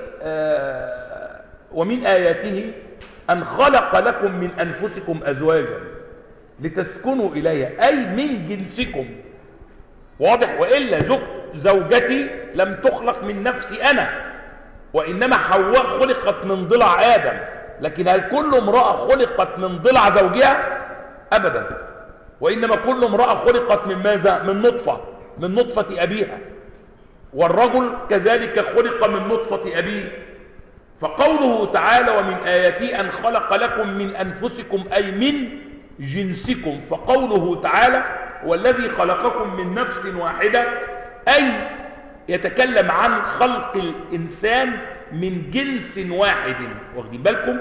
ومن آياته أن خلق لكم من أنفسكم أزواجا لتسكنوا إليها، أي من جنسكم. واضح؟ وإلا زوجتي لم تخلق من نفسي أنا، وإنما حواء خلقت من ضلع آدم، لكن هل كل امرأة خلقت من ضلع زوجها؟ أبدا، وإنما كل امرأة خلقت من ماذا؟ من نطفة أبيها، والرجل كذلك خلق من نطفة أبيه. فقوله تعالى: ومن آياته أن خلق لكم من أنفسكم أي من جنسكم، فقوله تعالى: والذي خلقكم من نفس واحدة أي يتكلم عن خلق الإنسان من جنس واحد. واخدين بالكم؟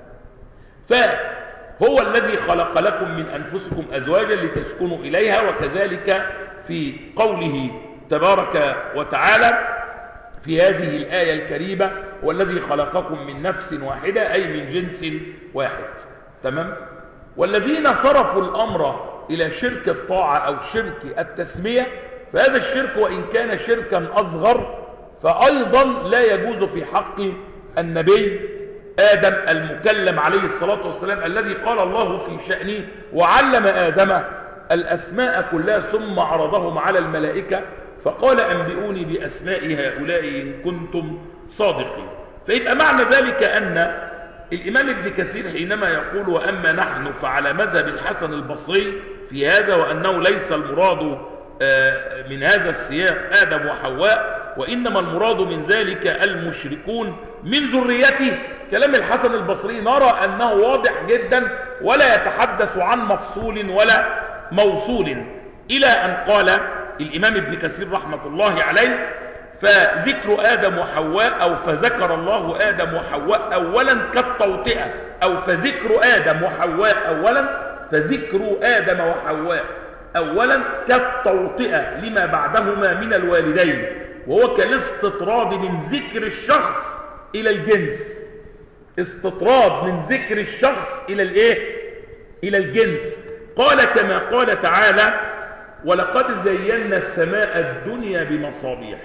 فهو الذي خلق لكم من أنفسكم أزواجا لتسكنوا إليها. وكذلك في قوله تبارك وتعالى في هذه الآية الكريمة: والذي خلقكم من نفس واحدة أي من جنس واحد. تمام؟ والذين صرفوا الأمر إلى شرك الطاعة أو شرك التسمية، فهذا الشرك وإن كان شركا أصغر فأيضا لا يجوز في حق النبي آدم المكلم عليه الصلاة والسلام، الذي قال الله في شأنه: وعلم آدم الأسماء كلها ثم عرضهم على الملائكة فقال: أنبئوني بأسماء هؤلاء إن كنتم صادقين. فيبقى معنى ذلك أن الإمام ابن كثير حينما يقول وأما نحن فعلى مذهب الحسن البصري في هذا، وأنه ليس المراد من هذا السياق آدم وحواء، وإنما المراد من ذلك المشركون من ذريته، كلام الحسن البصري نرى أنه واضح جدا ولا يتحدث عن مفصول ولا موصول، إلى أن قال الإمام ابن كثير رحمة الله عليه فذكر آدم وحواء أو فذكر الله آدم وحواء أولا كالتوطئة، أو فذكر آدم وحواء أولا، فذكر آدم وحواء أولا كالتوطئة لما بعدهما من الوالدين، وهو كالاستطراد من ذكر الشخص إلى الجنس، استطراد من ذكر الشخص إلى الإيه؟ إلى الجنس. قال كما قال تعالى ولقد زينا السماء الدنيا بمصابيح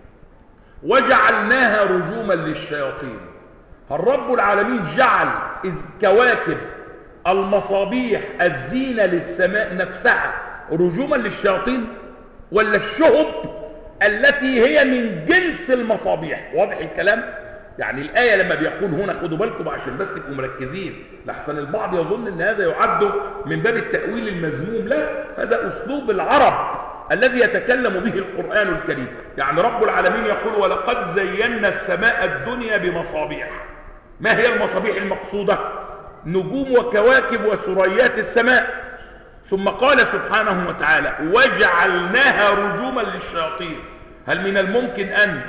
وجعلناها رجوما للشياطين. الرب العالمين جعل كواكب المصابيح الزينة للسماء نفسها رجوما للشياطين، ولا الشهب التي هي من جنس المصابيح؟ واضح الكلام؟ يعني الآية لما بيقول هنا خدوا بالكم عشان بس تبقوا مركزين، لحسن البعض يظن ان هذا يعد من باب التأويل المذموم، لا، هذا أسلوب العرب الذي يتكلم به القرآن الكريم. يعني رب العالمين يقول ولقد زينا السماء الدنيا بمصابيح. ما هي المصابيح المقصودة؟ نجوم وكواكب وثريات السماء. ثم قال سبحانه وتعالى وجعلناها رجوما للشياطين. هل من الممكن أن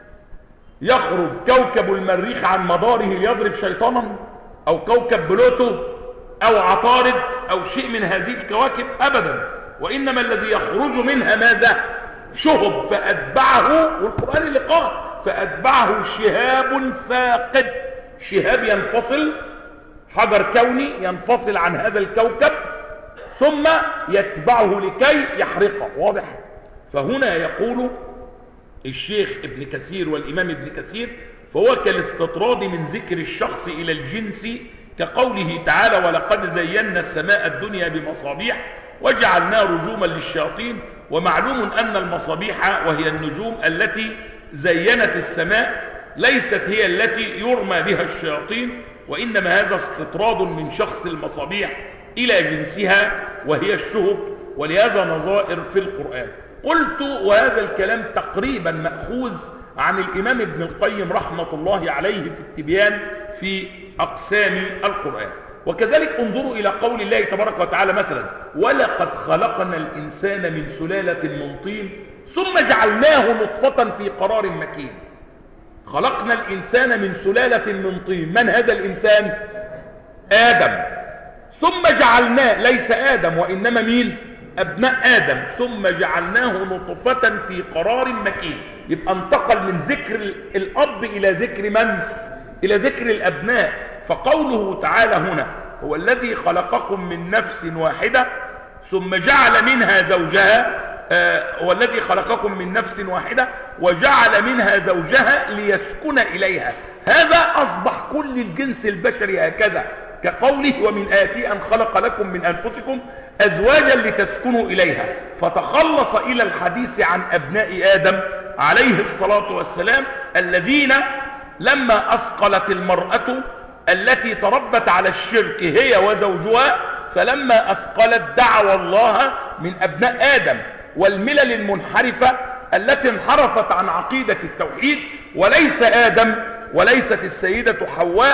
يخرج كوكب المريخ عن مداره ليضرب شيطانا، أو كوكب بلوتو، أو عطارد، أو شيء من هذه الكواكب؟ أبدا، وإنما الذي يخرج منها ماذا؟ شهب، فأتبعه، والقرآن اللي قال فأتبعه شهاب ثاقب، شهاب ينفصل، حجر كوني ينفصل عن هذا الكوكب ثم يتبعه لكي يحرقه. واضح؟ فهنا يقول الشيخ ابن كثير والإمام ابن كثير فهو كالاستطراد من ذكر الشخص إلى الجنس، كقوله تعالى ولقد زينا السماء الدنيا بمصابيح وجعلناها رجوما للشياطين. ومعلوم أن المصابيح وهي النجوم التي زينت السماء ليست هي التي يرمى بها الشياطين، وإنما هذا استطراد من شخص المصابيح إلى جنسها وهي الشهب، ولهذا نظائر في القرآن. قلت وهذا الكلام تقريبا مأخوذ عن الإمام ابن القيم رحمة الله عليه في التبيان في أقسام القرآن. وكذلك انظروا إلى قول الله تبارك وتعالى مثلا ولقد خلقنا الإنسان من سلالة من طين ثم جعلناه نطفة في قرار مكين. خلقنا الإنسان من سلالة من طين، من هذا الإنسان؟ آدم. ثم جعلناه، ليس آدم وإنما مين؟ أبناء آدم. ثم جعلناه نطفة في قرار مكين. يبقى انتقل من ذكر الأب إلى ذكر من؟ إلى ذكر الأبناء. فقوله تعالى هنا هو الذي خلقكم من نفس واحدة ثم جعل منها زوجها، هو الذي خلقكم من نفس واحدة وجعل منها زوجها ليسكن إليها. هذا أصبح كل الجنس البشري هكذا، كقوله ومن آياته أن خلق لكم من أنفسكم أزواجا لتسكنوا إليها. فتخلص إلى الحديث عن أبناء آدم عليه الصلاة والسلام الذين لما أثقلت المرأة التي تربت على الشرك هي وزوجها، فلما أثقلت دعوى الله من أبناء آدم والملل المنحرفة التي انحرفت عن عقيدة التوحيد، وليس آدم وليست السيدة حواء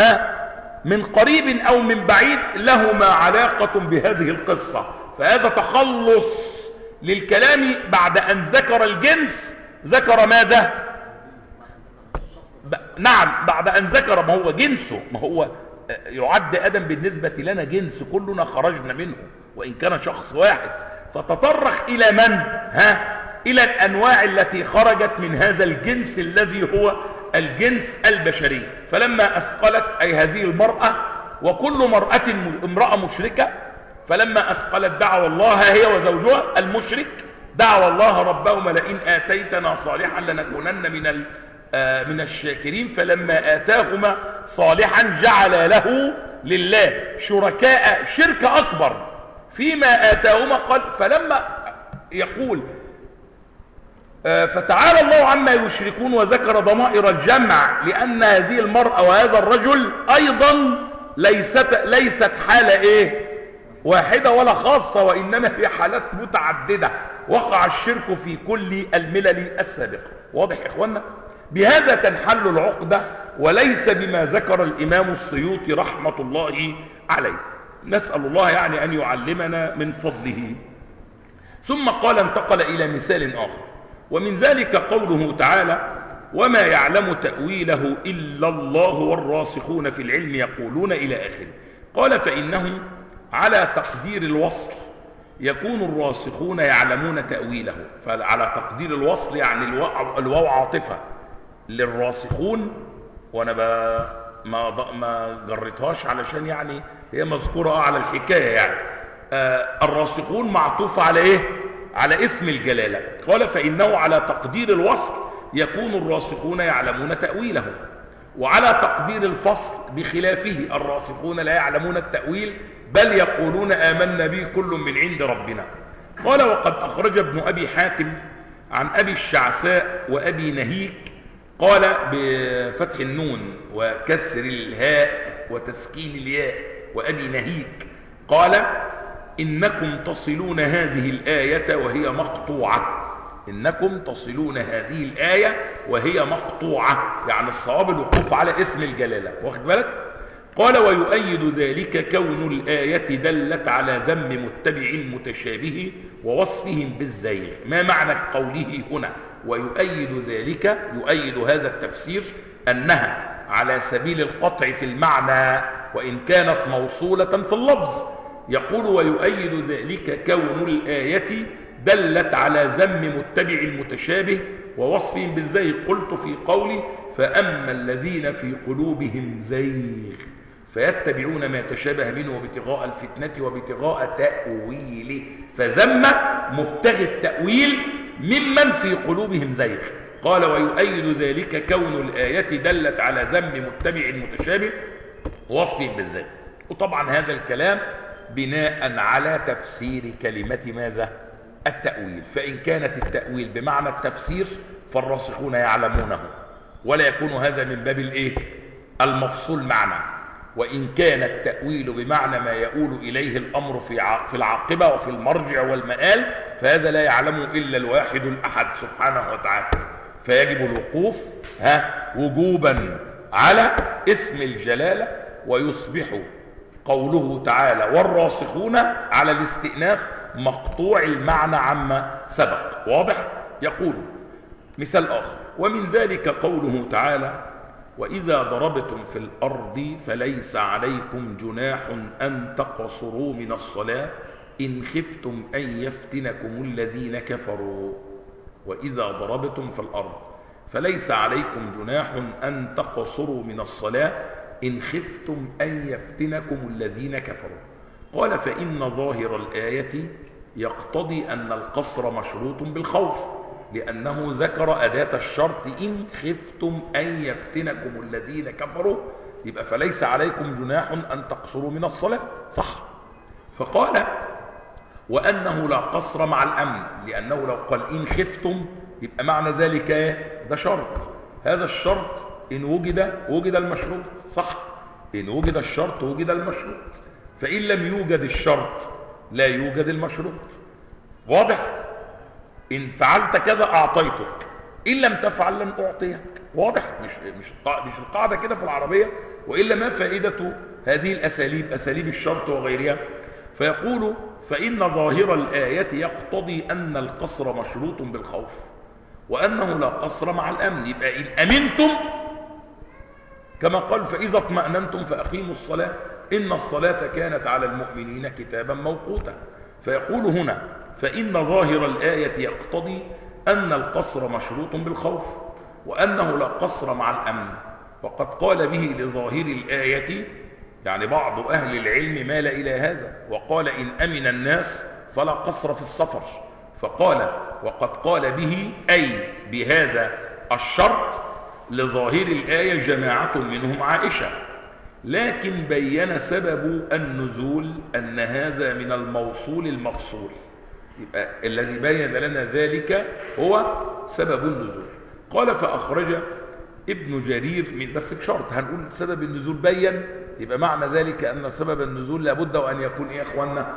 من قريب أو من بعيد لهما علاقة بهذه القصة. فهذا تخلص للكلام بعد أن ذكر الجنس. ذكر ماذا؟ نعم، بعد أن ذكر ما هو جنسه، ما هو يعد آدم بالنسبة لنا جنس، كلنا خرجنا منه وإن كان شخص واحد. فتطرق إلى من؟ إلى الأنواع التي خرجت من هذا الجنس الذي هو الجنس البشري. فلما أثقلت أي هذه المرأة، وكل امرأة مشركة، فلما أثقلت دعوى الله هي وزوجها المشرك، دعوى الله ربهما لئن آتيتنا صالحا لنكونن من الشاكرين. فلما آتاهما صالحا جعل له لله شركاء شرك أكبر فيما آتاهما. قال فلما يقول فتعالى الله عما يشركون، وذكر ضمائر الجمع لأن هذه المرأة وهذا الرجل أيضا ليست حالة إيه واحدة ولا خاصة، وإنما في حالات متعددة وقع الشرك في كل الملل السابقة. واضح يا إخوانا؟ بهذا تنحل العقدة، وليس بما ذكر الإمام السيوطي رحمة الله عليه. نسأل الله يعني أن يعلمنا من فضله. ثم قال انتقل إلى مثال آخر، ومن ذلك قوله تعالى: وما يعلم تأويله إلا الله والراسخون في العلم يقولون إلى آخره. قال: فإنه على تقدير الوصل يكون الراسخون يعلمون تأويله. فعلى تقدير الوصل يعني الواو عاطفة للراسخون، وأنا ما جرتهاش علشان يعني هي مذكورة على الحكاية يعني. الراسخون معطوف على إيه؟ على اسم الجلالة. قال: فإنه على تقدير الوصل يكون الراسخون يعلمون تأويله، وعلى تقدير الفصل بخلافه الراسخون لا يعلمون التأويل بل يقولون آمنا به كل من عند ربنا. قال: وقد أخرج ابن أبي حاتم عن أبي الشعثاء وأبي نهيك، قال بفتح النون وكسر الهاء وتسكين الياء وأبي نهيك، قال: إنكم تصلون هذه الآية وهي مقطوعة. إنكم تصلون هذه الآية وهي مقطوعة، يعني الصواب الوقوف على اسم الجلالة. واخد بالك؟ قال: ويؤيد ذلك كون الآية دلت على ذم متبع المتشابه ووصفهم بالزيغ. ما معنى قوله هنا ويؤيد ذلك؟ يؤيد هذا التفسير أنها على سبيل القطع في المعنى وإن كانت موصولة في اللفظ. يقول: ويؤيد ذلك كون الآية دلت على ذم متبع المتشابه ووصفهم بالزيغ. قلت في قولي: فأما الذين في قلوبهم زيغ فيتبعون ما تشابه منه وابتغاء الفتنة وابتغاء تأويله، فذم مبتغي التأويل ممن في قلوبهم زيغ. قال: ويؤيد ذلك كون الآية دلت على ذم متبع المتشابه ووصفهم بالزيغ. وطبعا هذا الكلام بناء على تفسير كلمة ماذا؟ التأويل. فإن كانت التأويل بمعنى التفسير فالراسخون يعلمونه، ولا يكون هذا من باب الايه؟ المفصول معنى. وإن كان التأويل بمعنى ما يؤول إليه الأمر في العاقبة وفي المرجع والمآل، فهذا لا يعلمه إلا الواحد الأحد سبحانه وتعالى. فيجب الوقوف وجوبا على اسم الجلالة، ويصبح قوله تعالى والراسخون على الاستئناف مقطوع المعنى عما سبق. واضح؟ يقول مثال آخر: ومن ذلك قوله تعالى: وإذا ضربتم في الأرض فليس عليكم جناح أن تقصروا من الصلاة إن خفتم أن يفتنكم الذين كفروا. وإذا ضربتم في الأرض فليس عليكم جناح أن تقصروا من الصلاة إن خفتم أن يفتنكم الذين كفروا. قال: فإن ظاهر الآية يقتضي أن القصر مشروط بالخوف، لأنه ذكر أداة الشرط إن خفتم أن يفتنكم الذين كفروا، يبقى فليس عليكم جناح أن تقصروا من الصلاة، صح؟ فقال: وأنه لا قصر مع الأمن، لأنه لو قال إن خفتم يبقى معنى ذلك ده شرط، هذا الشرط إن وجد المشروط، صح؟ إن وجد الشرط وجد المشروط، فإن لم يوجد الشرط لا يوجد المشروط. واضح؟ إن فعلت كذا أعطيتك، إن لم تفعل لن أعطيك. واضح؟ مش القاعدة كده في العربية؟ وإلا ما فائدة هذه الأساليب، أساليب الشرط وغيرها؟ فيقول: فإن ظاهر الآية يقتضي أن القصر مشروط بالخوف، وأنه لا قصر مع الأمن. يبقى إن أمنتم كما قال: فإذا اطمأننتم فأقيموا الصلاة إن الصلاة كانت على المؤمنين كتابا موقوتا. فيقول هنا: فإن ظاهر الآية يقتضي أن القصر مشروط بالخوف، وأنه لا قصر مع الأمن. وقد قال به لظاهر الآية يعني بعض أهل العلم مال إلى هذا، وقال: إن أمن الناس فلا قصر في السفر. فقال: وقد قال به أي بهذا الشرط لظاهر الآية جماعة منهم عائشة، لكن بين سبب النزول أن هذا من الموصول المفصول. يبقى الذي بين لنا ذلك هو سبب النزول. قال فأخرج ابن جرير بس بشرط هنقول سبب النزول بين، يبقى معنى ذلك أن سبب النزول لابد وأن يكون إيه يا أخوانا؟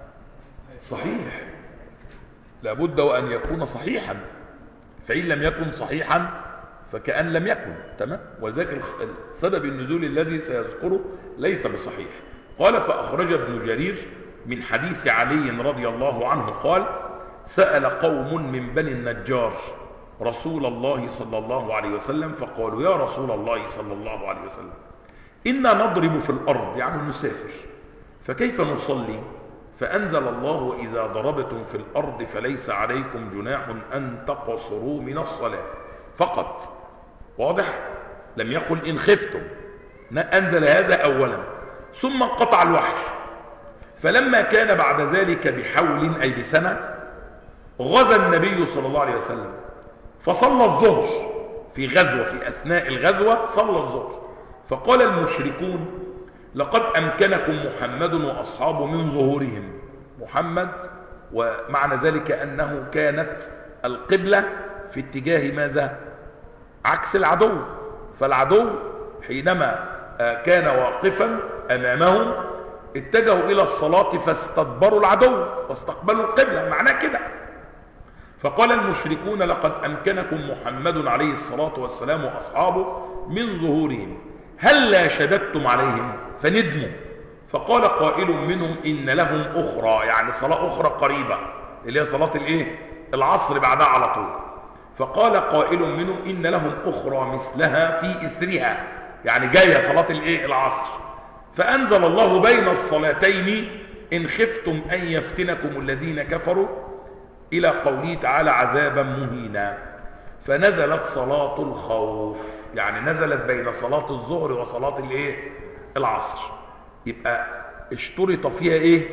صحيح، لابد وأن يكون صحيحا، فإن لم يكن صحيحا فكأن لم يكن. تمام؟ ولذلك سبب النزول الذي سيذكره ليس بصحيح. قال فأخرج ابن جرير من حديث علي رضي الله عنه قال سأل قوم من بني النجار رسول الله صلى الله عليه وسلم فقالوا يا رسول الله صلى الله عليه وسلم إنا نضرب في الأرض، يعني نسافر، فكيف نصلي؟ فأنزل الله وإذا ضربتم في الأرض فليس عليكم جناح أن تقصروا من الصلاة فقط. واضح؟ لم يقل إن خفتم، أنزل هذا أولا، ثم انقطع الوحي. فلما كان بعد ذلك بحول أي بسنة غزا النبي صلى الله عليه وسلم فصلى الظهر في غزوة، في أثناء الغزوة صلى الظهر، فقال المشركون لقد أمكنكم محمد وأصحابه من ظهورهم. محمد ومعنى ذلك أنه كانت القبلة في اتجاه ماذا؟ عكس العدو، فالعدو حينما كان واقفا أمامهم اتجهوا إلى الصلاة فاستدبروا العدو واستقبلوا القبلة، معناه كده. فقال المشركون لقد أمكنكم محمد عليه الصلاة والسلام وأصحابه من ظهورهم هل شددتم عليهم فندموا. فقال قائل منهم إن لهم أخرى، يعني صلاة أخرى قريبة اللي هي صلاة العصر بعدها على طول. فقال قائل منهم إن لهم أخرى مثلها في إثرها، يعني جاية صلاة العصر. فأنزل الله بين الصلاتين إن خفتم أن يفتنكم الذين كفروا إلى قوله تعالى عذابا مهينا. فنزلت صلاة الخوف، يعني نزلت بين صلاة الظهر وصلاة العصر. يبقى اشترط فيها ايه؟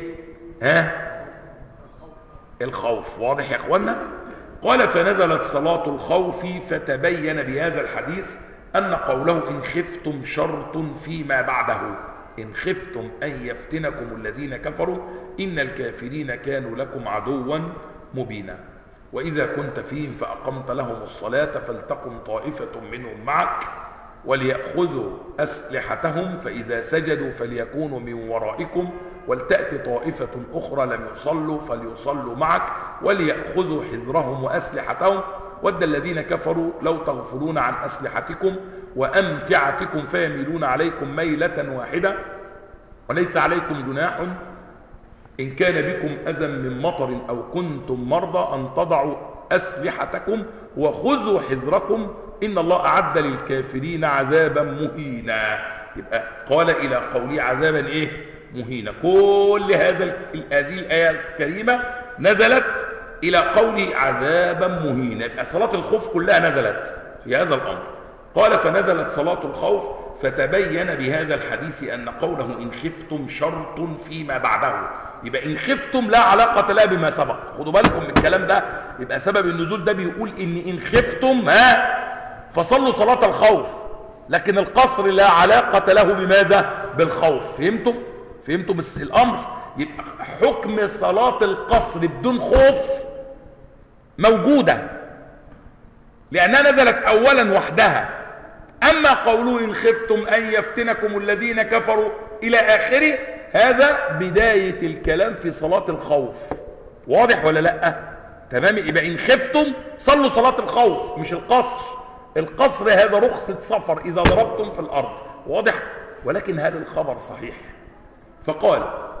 الخوف. واضح يا اخوانا؟ قال فنزلت صلاة الخوف فتبين بهذا الحديث أن قوله إن خفتم شرط فيما بعده، إن خفتم أن يفتنكم الذين كفروا إن الكافرين كانوا لكم عدوا مبينا. وإذا كنت فيهم فأقمت لهم الصلاة فلتقم طائفة منهم معك وليأخذوا أسلحتهم فإذا سجدوا فليكونوا من ورائكم ولتأتي طائفة أخرى لم يصلوا فليصلوا معك وليأخذوا حذرهم وأسلحتهم ود الذين كفروا لو تغفلون عن أسلحتكم وأمتعتكم فيميلون عليكم ميلة واحدة وليس عليكم جناح إن كان بكم أذى من مطر أو كنتم مرضى أن تضعوا أسلحتكم وخذوا حذركم إن الله أعد للكافرين عذابا مهينا. يبقى قال إلى قوله عذابا مهينا. كل هذه الآية الكريمة نزلت إلى قوله عذابا مهينا. يبقى صلاة الخوف كلها نزلت في هذا الأمر. قال فنزلت صلاة الخوف فتبين بهذا الحديث أن قوله إن خفتم شرط فيما بعده. يبقى إن خفتم لا علاقة لا بما سبق. خدوا بالكم من الكلام ده. يبقى سبب النزول ده بيقول إن خفتم فصلوا صلاة الخوف، لكن القصر لا علاقة له بماذا؟ بالخوف. فهمتم الأمر؟ يبقى حكم صلاة القصر بدون خوف موجودة لأنها نزلت أولا وحدها. أما قوله إن خفتم أن يفتنكم الذين كفروا إلى آخره هذا بداية الكلام في صلاة الخوف. واضح ولا لأ؟ تمام. يبقى إن خفتم صلوا صلاة الخوف مش القصر. القصر هذا رخصة سفر إذا ضربتم في الأرض. واضح؟ ولكن هذا الخبر صحيح. فقال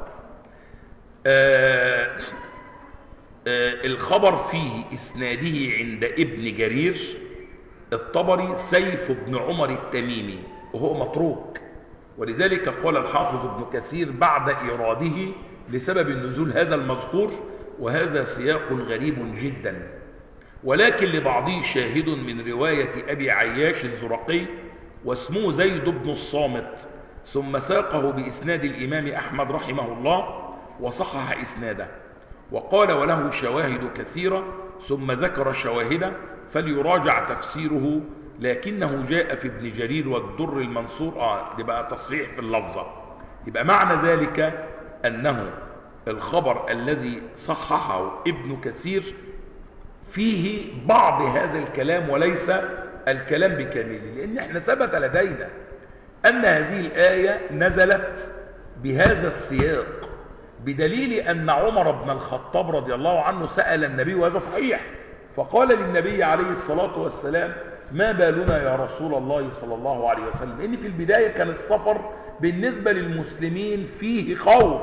الخبر فيه إسناده عند ابن جرير الطبري سيف بن عمر التميمي وهو متروك، ولذلك قال الحافظ ابن كثير بعد إيراده لسبب النزول هذا المذكور وهذا سياق غريب جدا، ولكن لبعضه شاهد من رواية أبي عياش الزرقي واسمه زيد بن الصامت، ثم ساقه بإسناد الإمام أحمد رحمه الله وصحح إسناده وقال وله شواهد كثيرة، ثم ذكر شواهده فليراجع تفسيره لكنه جاء في ابن جرير والدر المنصور. يبقى تصحيح في اللفظة. يبقى معنى ذلك أنه الخبر الذي صححه ابن كثير فيه بعض هذا الكلام وليس الكلام بكامله، لأن احنا ثبت لدينا أن هذه الآية نزلت بهذا السياق، بدليل أن عمر بن الخطاب رضي الله عنه سأل النبي، وهذا صحيح، فقال للنبي عليه الصلاة والسلام: ما بالنا يا رسول الله صلى الله عليه وسلم؟ لأن في البداية كان السفر بالنسبة للمسلمين فيه خوف،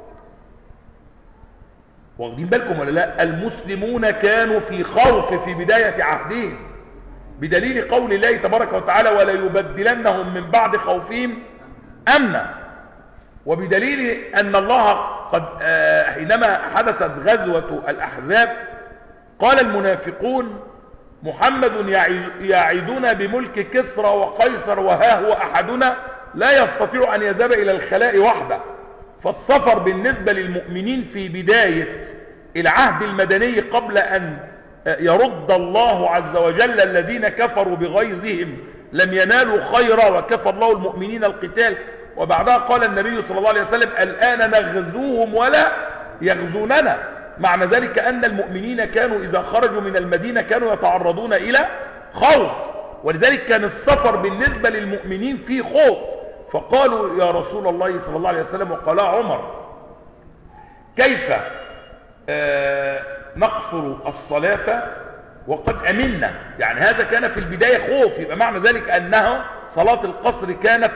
واخدين بالكم ولا لا؟ المسلمون كانوا في خوف في بداية عهدهم، بدليل قول الله تبارك وتعالى: ولا يبدلنهم من بعد خوفهم أمنا، وبدليل أن الله قد حينما حدثت غزوة الأحزاب قال المنافقون: محمد يعيدنا بملك كسرى وقيصر وها هو أحدنا لا يستطيع أن يذهب إلى الخلاء وحده. فالسفر بالنسبة للمؤمنين في بداية العهد المدني قبل أن يرد الله عز وجل الذين كفروا بغيظهم لم ينالوا خيرا وكفى الله المؤمنين القتال، وبعدها قال النبي صلى الله عليه وسلم: الآن نغزوهم ولا يغزوننا. معنى ذلك أن المؤمنين كانوا إذا خرجوا من المدينة كانوا يتعرضون إلى خوف، ولذلك كان السفر بالنسبة للمؤمنين فيه خوف. فقالوا: يا رسول الله صلى الله عليه وسلم، وقال عمر: كيف نقصر الصلاة وقد أمنا؟ يعني هذا كان في البداية خوف، يبقى معنى ذلك أنها صلاة القصر كانت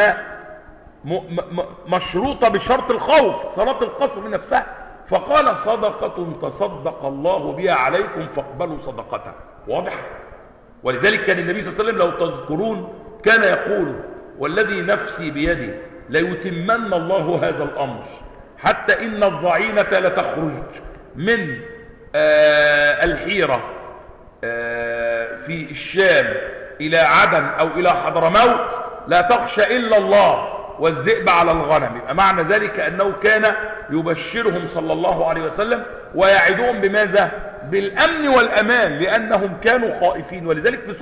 مشروطة بشرط الخوف، صلاة القصر نفسها. فقال: صدقة تصدق الله بها عليكم فاقبلوا صدقته. واضح؟ ولذلك كان النبي صلى الله عليه وسلم لو تذكرون كان يقول: والذي نفسي بيده ليتمن الله هذا الأمر حتى إن الضعينة لتخرج من الحيرة في الشام إلى عدن أو إلى حضرموت لا تخشى إلا الله والذئب على الغنم. يبقى معنى ذلك أنه كان يبشرهم صلى الله عليه وسلم ويعدهم بماذا؟ بالأمن والأمان، لأنهم كانوا خائفين. ولذلك في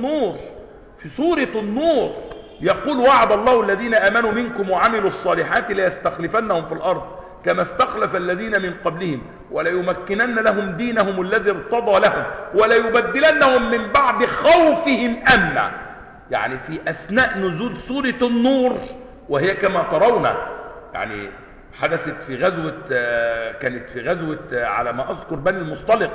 سورة النور يقول: وعد الله الذين آمنوا منكم وعملوا الصالحات ليستخلفنهم في الأرض كما استخلف الذين من قبلهم وليمكنن لهم دينهم الذي ارتضى لهم وليبدلنهم من بعد خوفهم أمنا. يعني في أثناء نزول سورة النور، وهي كما ترون يعني حدثت في غزوة، كانت في غزوة على ما أذكر بني المصطلق،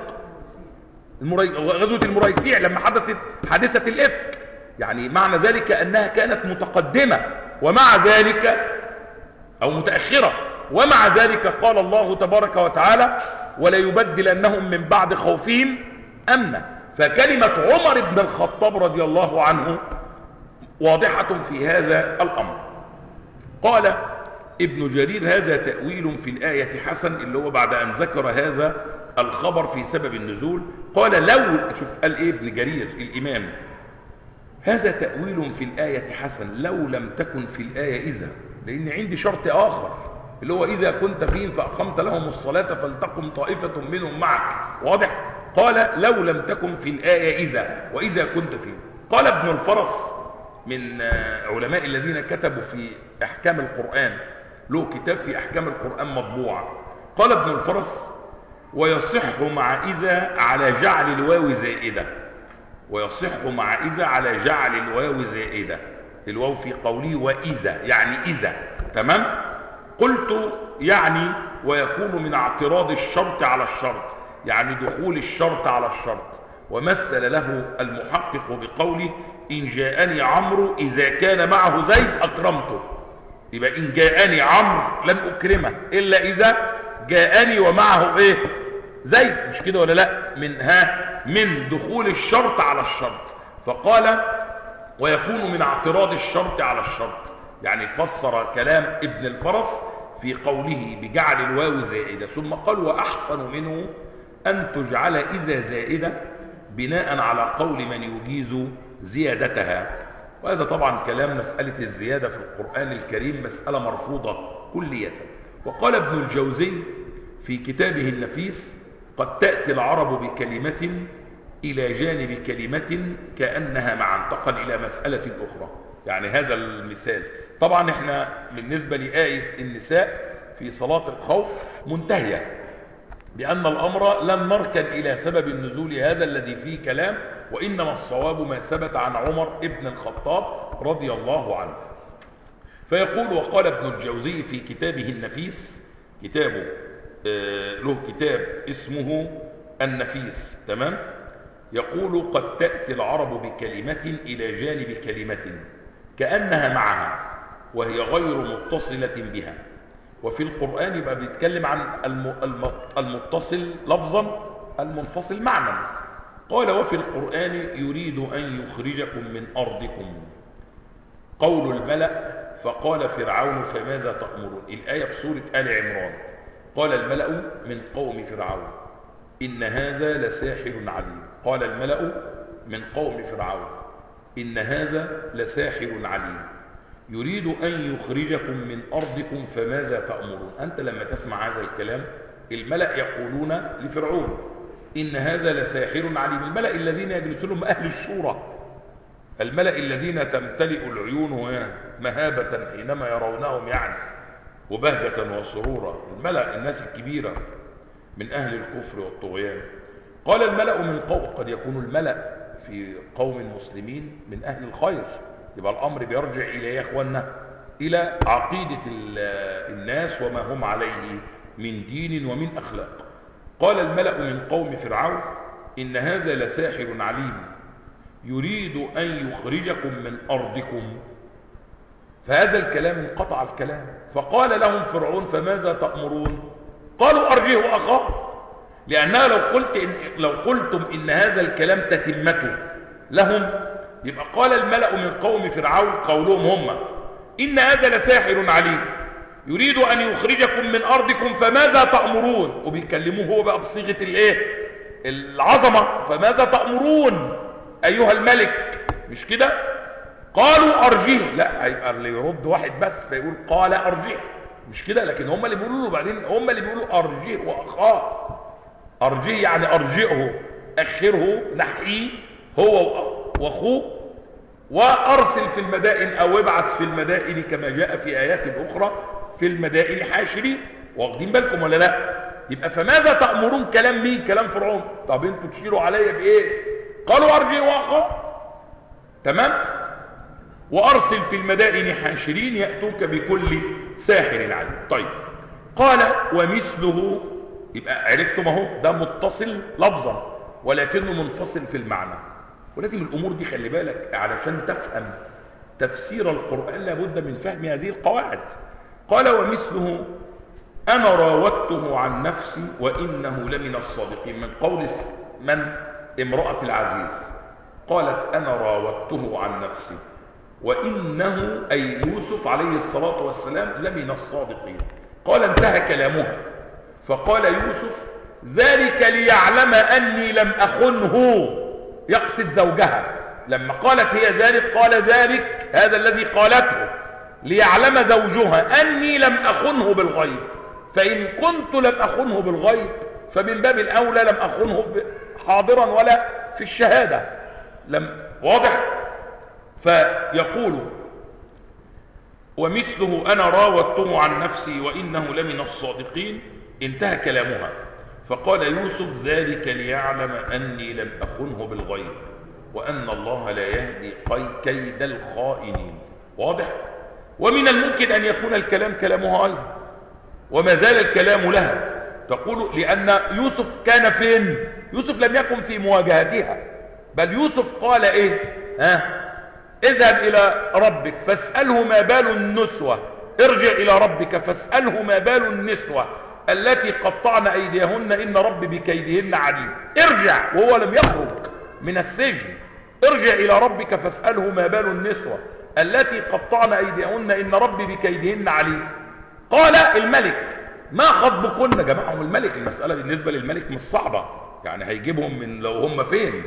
غزوة المريسيع لما حدثت حادثة الإفك. يعني معنى ذلك أنها كانت متقدمة ومع ذلك أو متأخرة، ومع ذلك قال الله تبارك وتعالى: وليبدلنهم من بعد خوفهم أمنا. فكلمة عمر بن الخطاب رضي الله عنه واضحة في هذا الأمر. قال ابن جرير: هذا تأويل في الآية حسن، اللي هو بعد أن ذكر هذا الخبر في سبب النزول قال: لو شوف قال إيه ابن جرير الإمام: هذا تأويل في الآية حسن لو لم تكن في الآية إذا، لأن عندي شرط آخر اللي هو: إذا كنت فيهم فأقمت لهم الصلاة فلتقم طائفة منهم معك. واضح؟ قال: لو لم تكن في الآية إذا، وإذا كنت فيهم. قال ابن الفرس من علماء الذين كتبوا في أحكام القرآن، له كتاب في أحكام القرآن مطبوع، قال ابن الفرس: ويصح مع إذا على جعل الواو زائدة، ويصح مع إذا على جعل الواو زائدة، الواو في قوله وإذا، يعني إذا. تمام؟ قلت يعني ويكون من اعتراض الشرط على الشرط، يعني دخول الشرط على الشرط. ومثل له المحقق بقوله: إن جاءني عمرو إذا كان معه زيد أكرمته. يبقى إن جاءني عمرو لن أكرمه إلا إذا جاءني ومعه إيه؟ زيد. مش كده ولا لا؟ من دخول الشرط على الشرط. فقال: ويكون من اعتراض الشرط على الشرط، يعني فسر كلام ابن الفرس في قوله بجعل الواو زائدة. ثم قال: وأحسن منه أن تجعل إذا زائدة بناء على قول من يجيز زيادتها. وهذا طبعا كلام مسألة الزيادة في القرآن الكريم مسألة مرفوضة كلية. وقال ابن الجوزي في كتابه النفيس: قد تأتي العرب بكلمة إلى جانب كلمة كأنها مع انتقل إلى مسألة أخرى. يعني هذا المثال. طبعا احنا بالنسبة لآية النساء في صلاة الخوف منتهية، بأن الأمر لم نركن إلى سبب النزول هذا الذي فيه كلام، وإنما الصواب ما ثبت عن عمر ابن الخطاب رضي الله عنه. فيقول: وقال ابن الجوزي في كتابه النفيس، كتابه له كتاب اسمه النفيس، تمام؟ يقول: قد تأتي العرب بكلمة إلى جانب كلمة كأنها معها وهي غير متصلة بها. وفي القرآن يبقى بيتكلم عن المتصل لفظا المنفصل معنى. قال: وفي القرآن يريد أن يخرجكم من أرضكم. قول الملأ: فقال فرعون فماذا تأمرون. الآية في سورة آل عمران. قال الملأ من قوم فرعون إن هذا لساحر عليم. قال الملأ من قوم فرعون إن هذا لساحر عليم يريد أن يخرجكم من أرضكم فماذا تأمرون. أنت لما تسمع هذا الكلام، الملأ يقولون لفرعون إن هذا لساحر عليم. الملأ الذين يجلسون أهل الشورى، الملأ الذين تمتلئ العيون مهابة حينما يرونهم يعني، وبهجة وسرورا، الملأ الناس الكبيرة من أهل الكفر والطغيان. قال الملأ من قوم، قد يكون الملأ في قوم مسلمين من أهل الخير، يبقى الأمر بيرجع إلى يا إخوانا إلى عقيدة الناس وما هم عليه من دين ومن أخلاق. قال الملأ من قوم فرعون إن هذا لساحر عليم يريد أن يخرجكم من أرضكم. فهذا الكلام انقطع الكلام. فقال لهم فرعون فماذا تأمرون. قالوا أرجه أخاه، لأنها لو قلتم إن هذا الكلام تتمته لهم، يبقى قال الملأ من قوم فرعون قولهم هم إن هذا لساحر عليم يريد أن يخرجكم من أرضكم فماذا تأمرون، وبيكلموه هو بقى بصيغة العظمة، فماذا تأمرون أيها الملك، مش كده؟ قالوا أرجه. لا، هيبقى اللي يرد واحد بس فيقول قال أرجه، مش كده؟ لكن هم اللي بيقولوا له بعدين، هم اللي بيقولوا أرجه وأخاه. أرجه يعني أرجئه، أخره، نحيه هو واخوه، وارسل في المدائن او ابعث في المدائن كما جاء في ايات اخرى في المدائن حاشرين. واخدين بالكم ولا لا؟ يبقى فماذا تأمرون كلام مين؟ كلام فرعون. طب انتوا تشيروا عليا بايه؟ قالوا ارجع واخاه، تمام؟ وارسل في المدائن حاشرين ياتوك بكل ساحر عليم. طيب، قال ومثله، يبقى عرفتم اهو ده متصل لفظا ولكنه منفصل في المعنى. ولازم الأمور دي خلي بالك علشان تفهم تفسير القرآن لابد من فهم هذه القواعد. قال ومثله أنا راودته عن نفسي وإنه لمن الصادقين. من قول من؟ امرأة العزيز. قالت أنا راودته عن نفسي وإنه أي يوسف عليه الصلاة والسلام لمن الصادقين. قال انتهى كلامها. فقال يوسف ذلك ليعلم أني لم أخنه، يقصد زوجها. لما قالت هي ذلك قال ذلك هذا الذي قالته ليعلم زوجها أني لم أخنه بالغيب. فإن كنت لم أخنه بالغيب فمن باب الأولى لم أخنه حاضرا ولا في الشهادة. واضح؟ فيقول ومثله أنا راودته عن نفسي وإنه لمن الصادقين. انتهى كلامها. فقال يوسف ذلك ليعلم أني لم أخنه بالغيب وأن الله لا يهدي كيد الخائنين. واضح؟ ومن الممكن أن يكون الكلام كلامها أيضا وما زال الكلام لها. تقول لأن يوسف كان فين؟ يوسف لم يكن في مواجهتها، بل يوسف قال إيه؟ اذهب إلى ربك فاسأله ما بال النسوة، ارجع إلى ربك فاسأله ما بال النسوة التي قطعن أيديهن إن ربي بكيدهن عليم. ارجع وهو لم يخرج من السجن. ارجع إلى ربك فاسأله ما بال النسوة التي قطعن أيديهن إن ربي بكيدهن عليم. قال الملك ما خطبكن. يا جماعة الملك، المسألة بالنسبة للملك مش صعبة، يعني هيجيبهم من لو هم فين.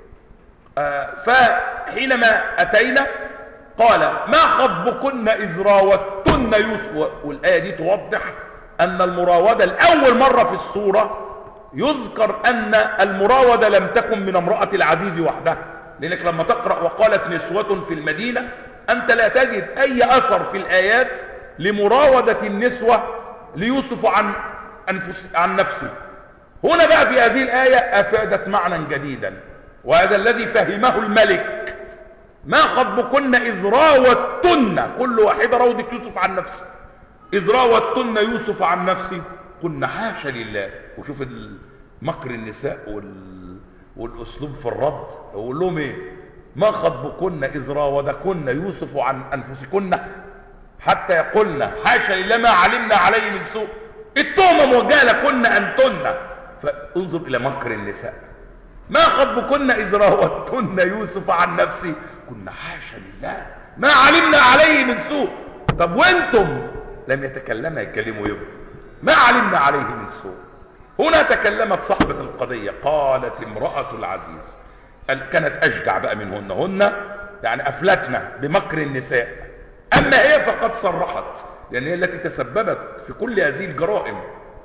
فحينما أتينا قال ما خطبكن إذ راودتن يوسف. والآية دي توضح أن المراودة الأول مرة في السورة يذكر أن المراودة لم تكن من امرأة العزيز وحدها، لأنك لما تقرأ وقالت نسوة في المدينة أنت لا تجد أي أثر في الآيات لمراودة النسوة ليوسف عن نفسه. هنا بقى في هذه الآية أفادت معنى جديدا، وهذا الذي فهمه الملك. ما خطبكن إذ راوتن، كل واحدة راودت يوسف عن نفسه، إذ راوتن يوسف عن نفسه قلنا حاشا لله. وشوف مكر النساء والأسلوب في الرد، يقول لهم إيه؟ ما خطبكن إذ راودكن يوسف عن أنفسكن حتى يقولن حاشا لله ما علمنا عليه من سوء. التهمة موجهة لكن أنتن. فانظر إلى مكر النساء. ما خطبكن إذ راودتن يوسف عن نفسه كنا حاشا لله ما علمنا عليه من سوء. طب وانتم لم يتكلموا يبقى ما علمنا عليه من سوء. هنا تكلمت صاحبة القضية، قالت امرأة العزيز، كانت أشجع بقى منهن، يعني أفلتنا بمكر النساء. أما هي فقد صرحت، لأن هي التي تسببت في كل هذه الجرائم.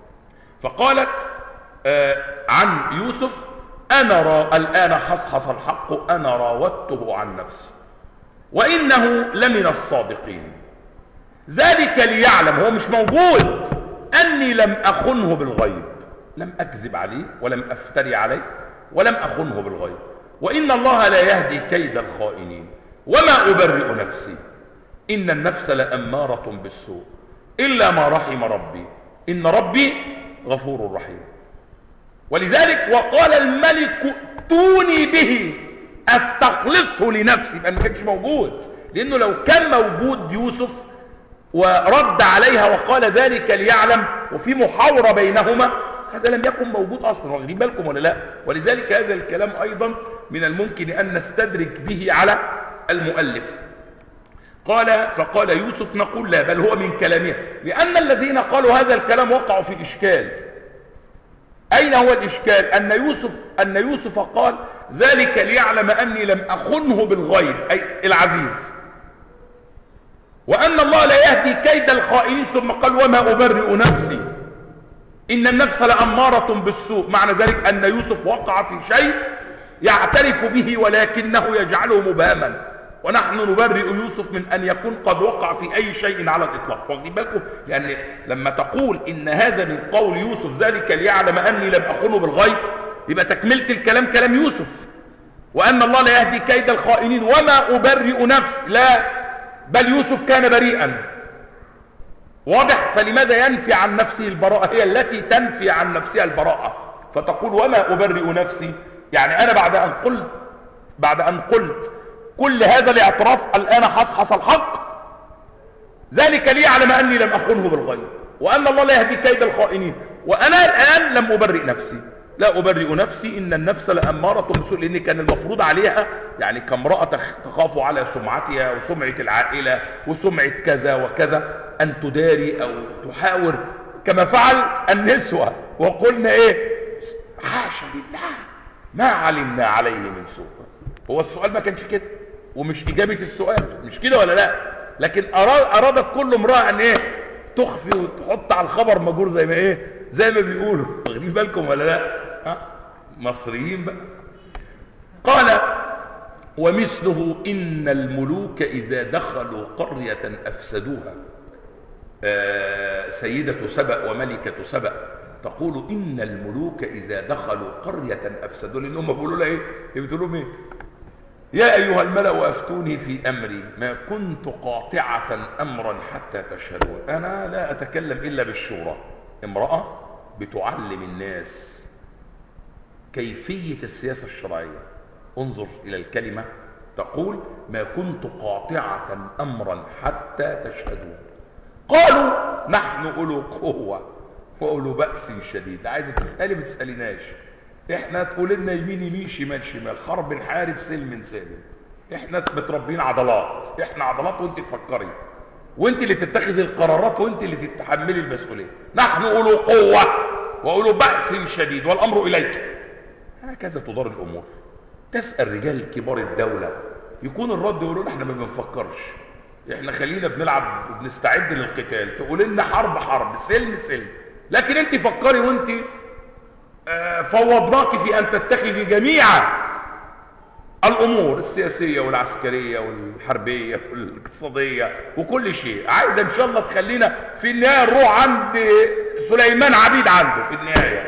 فقالت عن يوسف أنا الآن حصحص الحق أنا راودته عن نفسي وإنه لمن الصادقين. ذلك ليعلم، هو مش موجود، أني لم أخنه بالغيب، لم أكذب عليه ولم أفتري عليه ولم أخنه بالغيب، وإن الله لا يهدي كيد الخائنين، وما أبرئ نفسي إن النفس لأمارة بالسوء إلا ما رحم ربي إن ربي غفور رحيم. ولذلك وقال الملك ائتوني به استخلصه لنفسي، ما كانش موجود، لأنه لو كان موجود يوسف ورد عليها وقال ذلك ليعلم وفي محاورة بينهما، هذا لم يكن موجود أصلا. واخدين بالكم ولا لا؟ ولذلك هذا الكلام أيضا من الممكن أن نستدرك به على المؤلف. فقال يوسف نقول لا، بل هو من كلامه، لأن الذين قالوا هذا الكلام وقعوا في إشكال. أين هو الإشكال؟ أن يوسف قال ذلك ليعلم أني لم أخنه بالغيب، أي العزيز، وأن الله لا يهدي كيد الخائنين، ثم قال وما أبرئ نفسي إن النفس لأمارة بالسوء. معنى ذلك أن يوسف وقع في شيء يعترف به ولكنه يجعله مبهما، ونحن نبرئ يوسف من أن يكون قد وقع في أي شيء على الإطلاق. واخدين بالكم؟ لأن لما تقول إن هذا من قول يوسف ذلك ليعلم أني لم أخنه بالغيب، يبقى تكملة الكلام كلام يوسف، وأن الله لا يهدي كيد الخائنين وما أبرئ نفسي، لا، بل يوسف كان بريئا. واضح؟ فلماذا ينفي عن نفسه البراءة؟ هي التي تنفي عن نفسها البراءة، فتقول وما أبرئ نفسي، يعني أنا بعد أن قلت كل هذا الاعتراف الآن حصحص الحق، ذلك ليعلم أني لم أخنه بالغيب وأن الله لا يهدي كيد الخائنين، وأنا الآن لم أبرئ نفسي، لا أبرئ نفسي إن النفس لأمارة بالسوء، لأن كان المفروض عليها يعني كامرأة تخاف على سمعتها وسمعة العائلة وسمعة كذا وكذا أن تداري أو تحاور كما فعل النسوة، وقلنا إيه؟ حاشا لله ما علمنا عليه من سوء. هو السؤال ما كانش كده، ومش إجابة السؤال مش كده ولا لا؟ لكن أرادت كل امرأة أن إيه؟ تخفي وتحط على الخبر مجور زي ما بيقولوا. واخدين بالكم ولا لا؟ مصريين بقى. قال ومثله إن الملوك إذا دخلوا قرية أفسدوها. سيدة سبأ وملكة سبأ تقول إن الملوك إذا دخلوا قرية أفسدوها، لأن هم بيقولوا لها إيه؟ بتقول لهم إيه؟ يا أيها الملأ أفتوني في أمري ما كنت قاطعة أمرا حتى تشهدون. أنا لا أتكلم إلا بالشورى. امرأة بتعلم الناس كيفية السياسة الشرعية. انظر إلى الكلمة، تقول ما كنت قاطعة أمرا حتى تشهدون. قالوا نحن أولو قوة وأولو بأس شديد. عايزة تسألي ما تسأليناش، احنا تقول لنا يمين يمين شمال شمال، حرب نحارب سلم سالم. احنا متربين عضلات، احنا عضلات وانت تفكري وانت اللي تتخذ القرارات وانت اللي تتحملي المسؤوليه. نحن أولو قوة وأولو بأس شديد والأمر إليك. هكذا تدار الأمور. تسأل رجال كبار الدولة يكون الرد يقولون احنا ما بنفكرش، احنا خلينا بنلعب وبنستعد للقتال. تقول لنا حرب سلم سلم، لكن انت فكري وانت فوضناك في أن تتخذي جميع الأمور السياسية والعسكرية والحربية والاقتصادية وكل شيء. عايزة إن شاء الله تخلينا في النهاية نروح عند سليمان عبيد عنده في النهاية.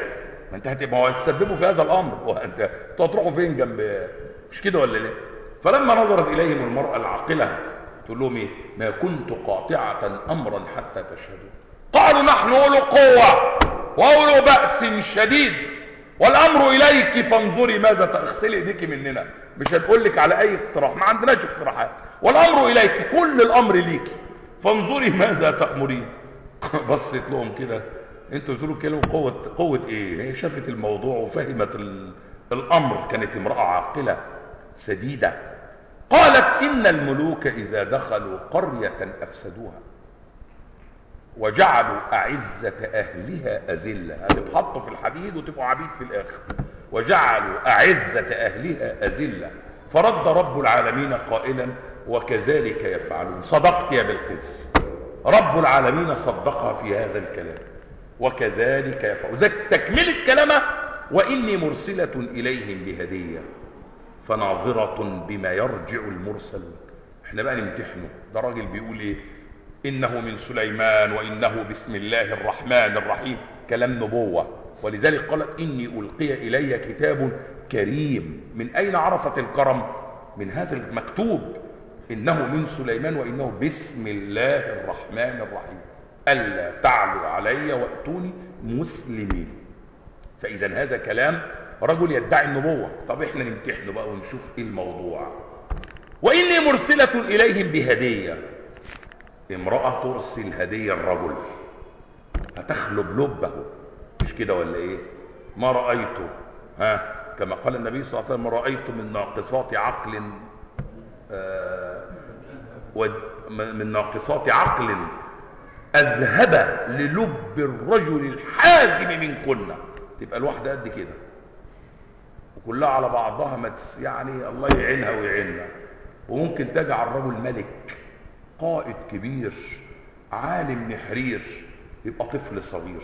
ما انت هتبقى هتسببوا في هذا الامر، وانت تروحوا فين جنب، مش كده ولا لا؟ فلما نظرت اليهم المراه العاقله تقول لهم ايه؟ ما كنت قاطعه امرا حتى تشهدوا. قالوا نحن اولو قوه واولو باس شديد والامر اليك فانظري ماذا تغسلي ايديك مننا، مش هنقول لك على اي اقتراح، ما عندناش اقتراحات، والامر اليك، كل الامر ليكي فانظري ماذا تأمرين. بصت لهم كده، انتوا بتقولوا كلمه قوه ايه؟ هي شافت الموضوع وفهمت الامر، كانت امراه عاقله سديده. قالت ان الملوك اذا دخلوا قريه افسدوها وجعلوا اعزه اهلها اذله، هتتحطوا في الحديد وتبقوا عبيد في الاخر. وجعلوا اعزه اهلها اذله، فرد رب العالمين قائلا وكذلك يفعلون. صدقت يا بلقيس، رب العالمين صدقها في هذا الكلام، وكذلك يفعلون. تكمله كلامه واني مرسله اليهم بهديه فناظره بما يرجع المرسلون. احنا بقى نمتحنه، ده راجل بيقول ايه؟ انه من سليمان وانه بسم الله الرحمن الرحيم، كلام نبوه. ولذلك قالت اني القي الي كتاب كريم. من اين عرفت الكرم؟ من هذا المكتوب، انه من سليمان وانه بسم الله الرحمن الرحيم الا تعلوا علي واتوني مسلمين. فاذا هذا كلام رجل يدعي النبوه. طب احنا نمتحنه بقى ونشوف ايه الموضوع. واني مرسله اليهم بهديه، امراه ترسل هديه الرجل هتخلب لبه، مش كده ولا ايه؟ ما رايته، كما قال النبي صلى الله عليه وسلم: ما رايت من ناقصات عقل من ناقصات عقل اذهب للب الرجل الحازم منكن. تبقى الواحده قد كده وكلها على بعضها، ما يعني الله يعينها ويعيننا. وممكن تجعل الرجل ملك، قائد كبير، عالم نحرير، يبقى طفل صغير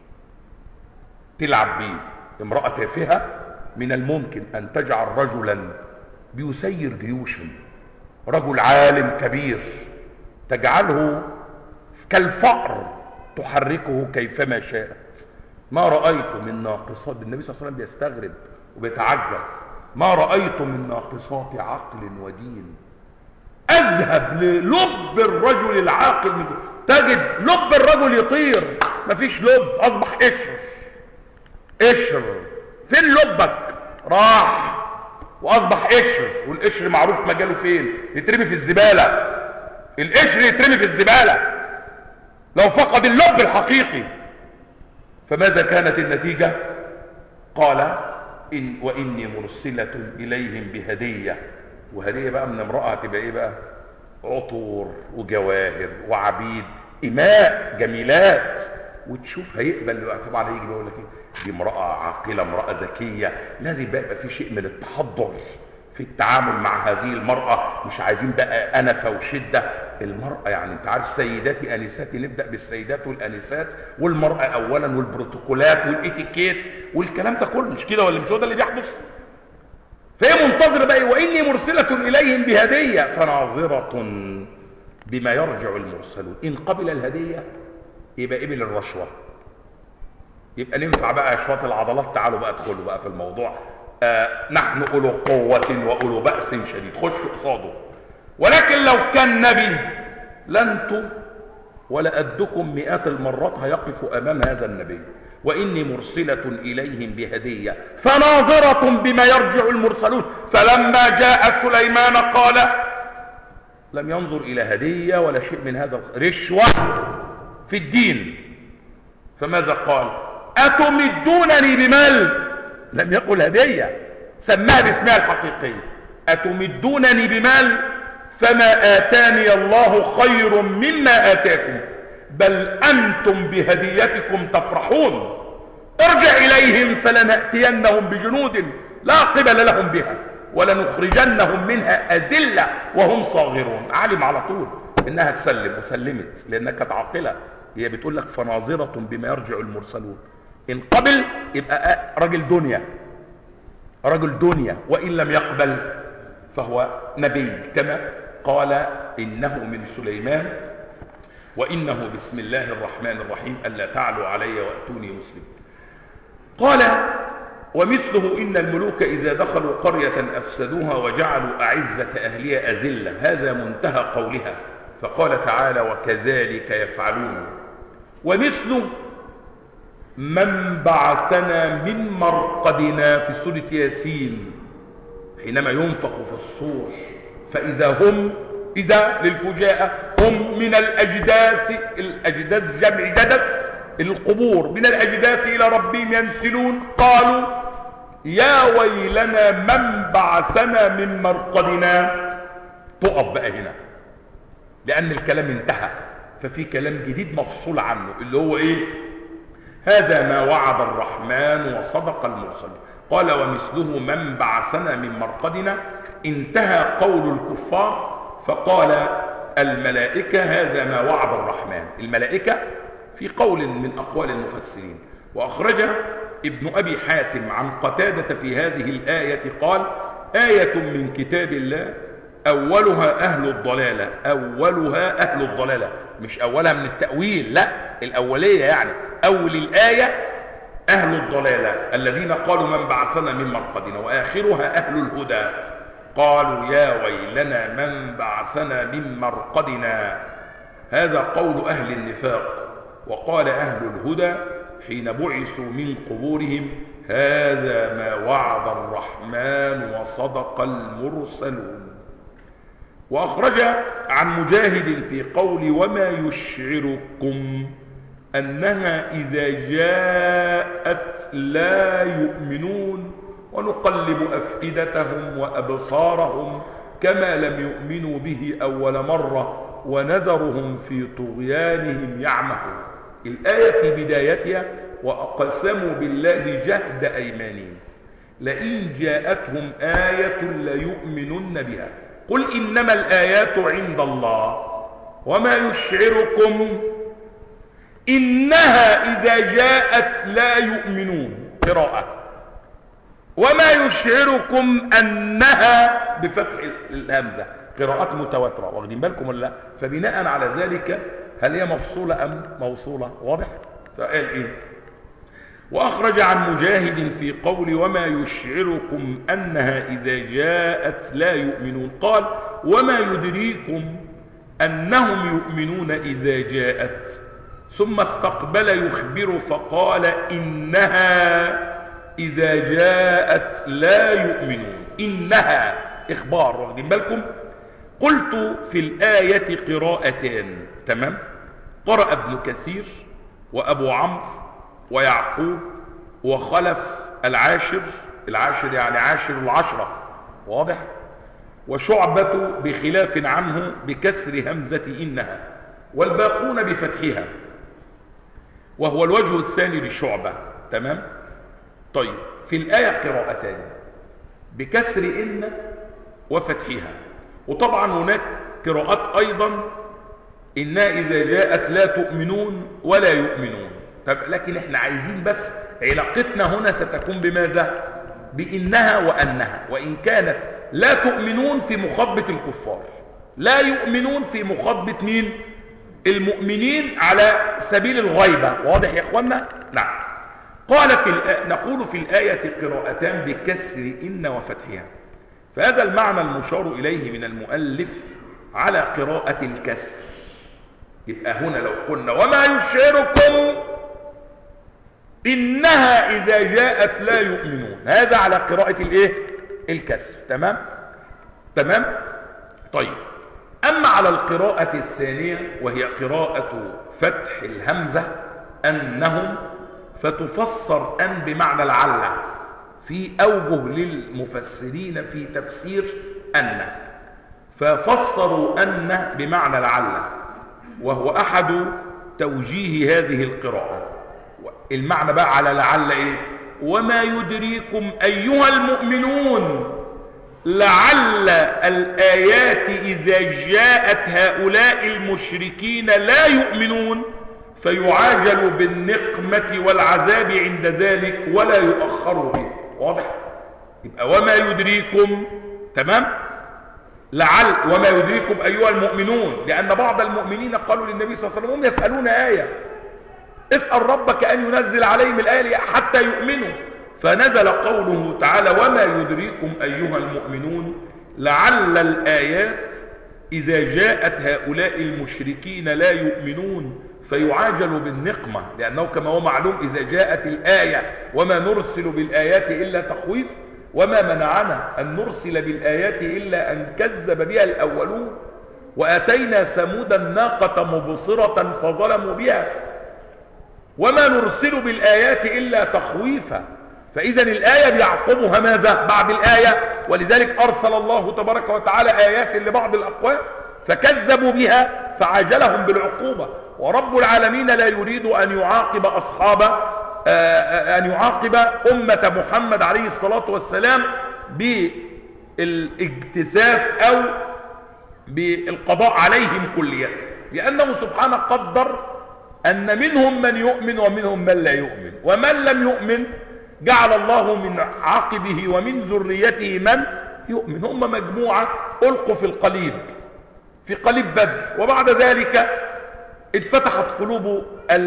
تلعب بيه. امرأة تافهة من الممكن أن تجعل رجلا بيسير جيوشا، رجل عالم كبير تجعله كالفأر تحركه كيفما شاءت. ما رأيت من ناقصات، النبي صلى الله عليه وسلم بيستغرب وبيتعجب، ما رأيت من ناقصات عقل ودين اذهب للب الرجل العاقل من تجد لب الرجل يطير، مفيش لب، اصبح قشر. فين لبك؟ راح واصبح قشر. والقشر معروف مجاله فين؟ يترمي في الزباله. القشر يترمي في الزباله لو فقد اللب الحقيقي. فماذا كانت النتيجه؟ قال واني مرسله اليهم بهديه. وهديه بقى من امراه تبقى ايه بقى؟ عطور وجواهر وعبيد اماء جميلات. وتشوف هيقبل طبعا. هيجي بيقول لك ايه؟ دي امراه عاقله، امراه ذكيه، لازم بقى يبقى في شيء من التحضر في التعامل مع هذه المراه. مش عايزين بقى انفه وشده. المراه يعني انت عارف سيداتي انساتي، نبدا بالسيدات والانسات والمراه اولا، والبروتوكولات والاتيكيت والكلام ده كله، مش كده ولا مش هو ده اللي بيحدث؟ فهي منتظره بقى واني مرسله اليهم بهديه فناظره بما يرجع المرسلون. ان قبل الهديه يبقى قبل الرشوه، يبقى ننفع بقى شويه العضلات. تعالوا بقى ادخلوا بقى في الموضوع. نحن اولو قوه واولو باس شديد، خشوا قصاده. ولكن لو كان نبي لانتم ولا قدكم مئات المرات هيقفوا امام هذا النبي. واني مرسله اليهم بهديه فناظره بما يرجع المرسلون. فلما جاء سليمان قال، لم ينظر الى هديه ولا شيء من هذا، رشوه في الدين. فماذا قال؟ اتمدونني بمال. لم يقل هديه، سماها باسمها الحقيقي. اتمدونني بمال فما اتاني الله خير مما اتاكم بل انتم بهديتكم تفرحون. ارجع اليهم فلناتينهم بجنود لا قبل لهم بها ولنخرجنهم منها اذله وهم صاغرون. علم على طول انها تسلم، وسلمت لانها كانت عاقله. هي بتقول لك فناظره بما يرجع المرسلون. ان قبل يبقى رجل دنيا، رجل دنيا، وان لم يقبل فهو نبي. كما قال انه من سليمان وانه بسم الله الرحمن الرحيم الا تعلوا علي واتوني مسلم. قال ومثله إن الملوك إذا دخلوا قرية أفسدوها وجعلوا أعزة أهلها أذلة، هذا منتهى قولها. فقال تعالى وكذلك يفعلون. ومثله من بعثنا من مرقدنا في سورة ياسين حينما ينفخ في الصور فإذا هم، إذا للفجاءة، هم من الأجداث جمع جدث القبور، من الأجداث إلى ربهم ينسلون. قالوا يا ويلنا من بعثنا من مرقدنا. تقف بقى هنا لأن الكلام انتهى، ففي كلام جديد مفصول عنه اللي هو إيه؟ هذا ما وعد الرحمن وصدق المرسل. قال ومثله من بعثنا من مرقدنا. انتهى قول الكفار فقال الملائكة هذا ما وعد الرحمن. الملائكة في قول من أقوال المفسرين. وأخرج ابن أبي حاتم عن قتادة في هذه الآية قال آية من كتاب الله أولها أهل الضلالة. أولها أهل الضلالة، مش أولها من التأويل، لا الأولية يعني أول الآية أهل الضلالة الذين قالوا من بعثنا من مرقدنا، وآخرها أهل الهدى قالوا يا ويلنا من بعثنا من مرقدنا. هذا قول أهل النفاق. وقال أهل الهدى حين بعثوا من قبورهم هذا ما وعد الرحمن وصدق المرسلون. وأخرج عن مجاهد في قول وما يشعركم أنها إذا جاءت لا يؤمنون ونقلب أفئدتهم وأبصارهم كما لم يؤمنوا به أول مرة ونذرهم في طغيانهم يعمهون. الآية في بدايتها وأقسموا بالله جهد أيمانهم لئن جاءتهم آية ليؤمنن بها قل إنما الآيات عند الله وما يشعركم إنها إذا جاءت لا يؤمنون. قراءة وما يشعركم أنها بفتح الهمزة. قراءات متواترة، واخدين بالكم ولا لا؟ فبناء على ذلك هل هي مفصولة أم موصولة؟ واضح؟ فقال إيه؟ وأخرج عن مجاهد في قول وما يشعركم أنها إذا جاءت لا يؤمنون قال وما يدريكم أنهم يؤمنون إذا جاءت، ثم استقبل يخبر فقال إنها إذا جاءت لا يؤمنون. إنها إخبار، واخدين بالكم؟ قلت في الآية قراءتان، تمام؟ قرأ ابن كثير وأبو عمرو ويعقوب وخلف العاشر يعني عاشر العشرة، واضح؟ وشعبة بخلاف عنه بكسر همزة إنها، والباقون بفتحها، وهو الوجه الثاني للشعبة، تمام؟ طيب في الآية قراءتان بكسر إن وفتحها، وطبعا هناك قراءات أيضا إنها إذا جاءت لا تؤمنون ولا يؤمنون. طب لكن احنا عايزين بس علاقتنا هنا ستكون بماذا؟ بإنها وأنها، وإن كانت لا تؤمنون في مخاطبة الكفار، لا يؤمنون في مخاطبة مين؟ المؤمنين على سبيل الغيبة. واضح يا اخوانا؟ نعم. قال نقول في الآية قراءتان بكسر إن وفتحها، فهذا المعنى المشار إليه من المؤلف على قراءة الكسر. يبقى هنا لو قلنا وما يشعركم إنها إذا جاءت لا يؤمنون، هذا على قراءة الإيه؟ الكسر، تمام؟ تمام؟ طيب أما على القراءة الثانية وهي قراءة فتح الهمزة أنهم، فتفسر أن بمعنى العلة في أوجه للمفسرين في تفسير أن، ففسروا أن بمعنى العلة، وهو أحد توجيه هذه القراءة. المعنى بقى على لعل إيه؟ وما يدريكم أيها المؤمنون لعل الآيات إذا جاءت هؤلاء المشركين لا يؤمنون فيعاجل بالنقمة والعذاب عند ذلك ولا يؤخر به. واضح؟ يبقى وما يدريكم، تمام؟ لعل وما يدريكم أيها المؤمنون، لأن بعض المؤمنين قالوا للنبي صلى الله عليه وسلم هم يسألون آية اسأل ربك أن ينزل عليهم الآية حتى يؤمنوا. فنزل قوله تعالى وما يدريكم أيها المؤمنون لعل الآيات إذا جاءت هؤلاء المشركين لا يؤمنون فيعاجل بالنقمة، لأنه كما هو معلوم إذا جاءت الآية وما نرسل بالآيات إلا تخويف وما منعنا أن نرسل بالآيات إلا أن كذب بها الأولون وآتينا ثمود الناقة مبصرة فظلموا بها وما نرسل بالآيات إلا تخويفا. فإذا الآية بيعقبها ماذا بعد الآية؟ ولذلك أرسل الله تبارك وتعالى آيات لبعض الأقوام فكذبوا بها فعاجلهم بالعقوبة. ورب العالمين لا يريد أن يعاقب أن يعاقب أمة محمد عليه الصلاة والسلام بالاجتثاث أو بالقضاء عليهم كليا، لأنه سبحانه قدر أن منهم من يؤمن ومنهم من لا يؤمن، ومن لم يؤمن جعل الله من عقبه ومن ذريته من يؤمن. هم مجموعة ألقوا في القليب، في قليب بدر، وبعد ذلك اتفتحت قلوب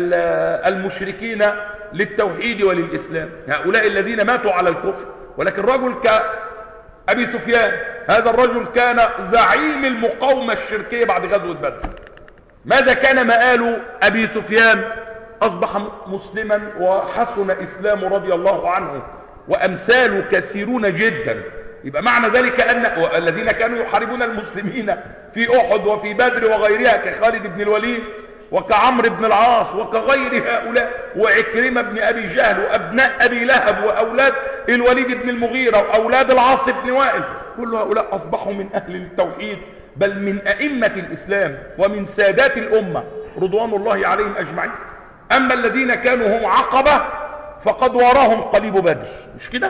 المشركين للتوحيد وللإسلام، هؤلاء الذين ماتوا على الكفر. ولكن رجل كأبي سفيان، هذا الرجل كان زعيم المقاومة الشركية بعد غزوة بدر. ماذا كان مآل أبي سفيان؟ أصبح مسلما وحسن إسلام رضي الله عنه، وأمثاله كثيرون جدا. يبقى معنى ذلك أن الذين كانوا يحاربون المسلمين في أحد وفي بدر وغيرها كخالد بن الوليد وكعمرو بن العاص وكغير هؤلاء وعكرمة بن أبي جهل وأبناء أبي لهب وأولاد الوليد بن المغيرة وأولاد العاص بن وائل، كل هؤلاء أصبحوا من أهل التوحيد، بل من أئمة الإسلام ومن سادات الأمة رضوان الله عليهم أجمعين. أما الذين كانوا هم عقبة فقد وراهم قليب بدر، مش كده؟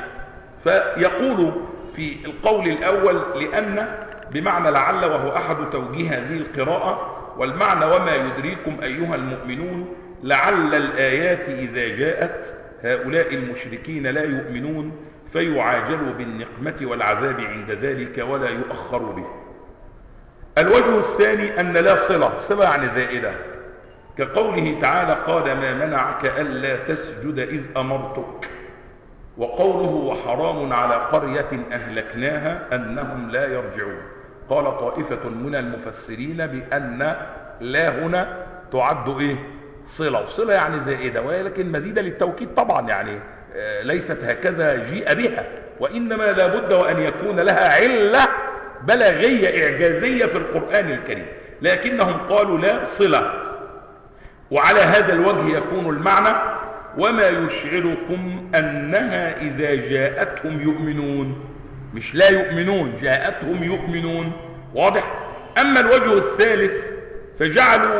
فيقول في القول الأول لأن بمعنى لعل، وهو أحد توجيه هذه القراءة، والمعنى وما يدريكم أيها المؤمنون لعل الآيات إذا جاءت هؤلاء المشركين لا يؤمنون فيعاجلوا بالنقمة والعذاب عند ذلك ولا يؤخر به. الوجه الثاني أن لا صلة يعني زائدة، كقوله تعالى قال ما منعك ألا تسجد إذ أمرتك، وقوله وحرام على قرية أهلكناها أنهم لا يرجعون. قال طائفة من المفسرين بأن لا هنا تعد إيه؟ صلة، وصلة يعني زائدة، ولكن مزيدة للتوكيد طبعا، يعني ليست هكذا جيء بها، وإنما لابد وأن يكون لها علة بلاغية إعجازية في القرآن الكريم، لكنهم قالوا لا صلة. وعلى هذا الوجه يكون المعنى وما يشعركم أنها إذا جاءتهم يؤمنون، مش لا يؤمنون، جاءتهم يؤمنون، واضح؟ أما الوجه الثالث فجعلوا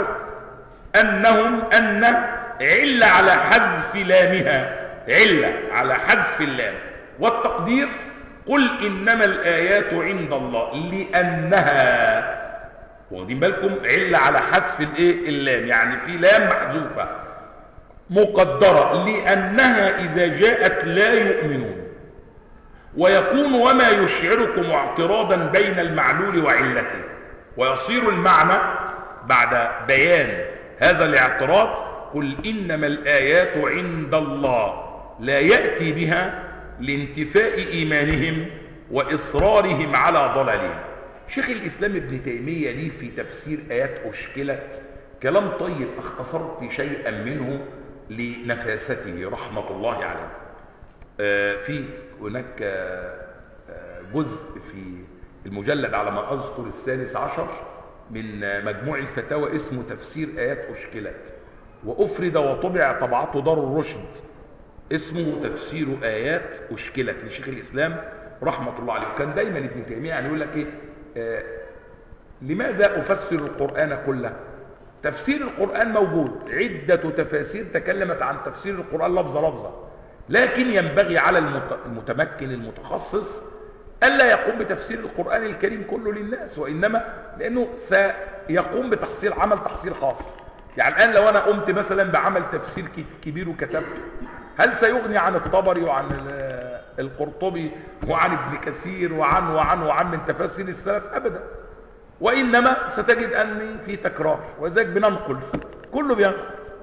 أن علة على حذف لامها، علة على حذف اللام، والتقدير قل إنما الآيات عند الله لأنها، واخدين بالكم؟ علة على حذف اللام، يعني في لام محذوفة مقدرة لأنها إذا جاءت لا يؤمنون. ويكون وما يشعركم اعتراضا بين المعلول وعلته، ويصير المعنى بعد بيان هذا الاعتراض قل إنما الآيات عند الله، لا يأتي بها لانتفاء إيمانهم وإصرارهم على ضلالهم. شيخ الإسلام ابن تيمية لي في تفسير آيات أشكلت كلام طيب، اختصرت شيئا منه لنفاسته رحمة الله عليه. في هناك جزء في المجلد على ما أذكر 16 من مجموع الفتاوى اسمه تفسير آيات أشكلت، وأفرد وطبع طبعته دار الرشد اسمه تفسير آيات أشكلت لشيخ الإسلام رحمة الله عليه. كان دايما ابن تيمية يعني يقول لك لماذا أفسر القرآن كله؟ تفسير القرآن موجود، عدة تفاسير تكلمت عن تفسير القرآن لفظة لفظة، لكن ينبغي على المتمكن المتخصص ألا يقوم بتفسير القرآن الكريم كله للناس، وإنما لأنه سيقوم بتحصيل عمل تحصيل حاصل. يعني الآن لو أنا قمت مثلا بعمل تفسير كبير وكتبته، هل سيغني عن الطبري وعن القرطبي وعن ابن كثير وعن من تفاسير السلف؟ أبدا، وإنما ستجد أن في تكرار، وذلك بننقل، كله بينقل.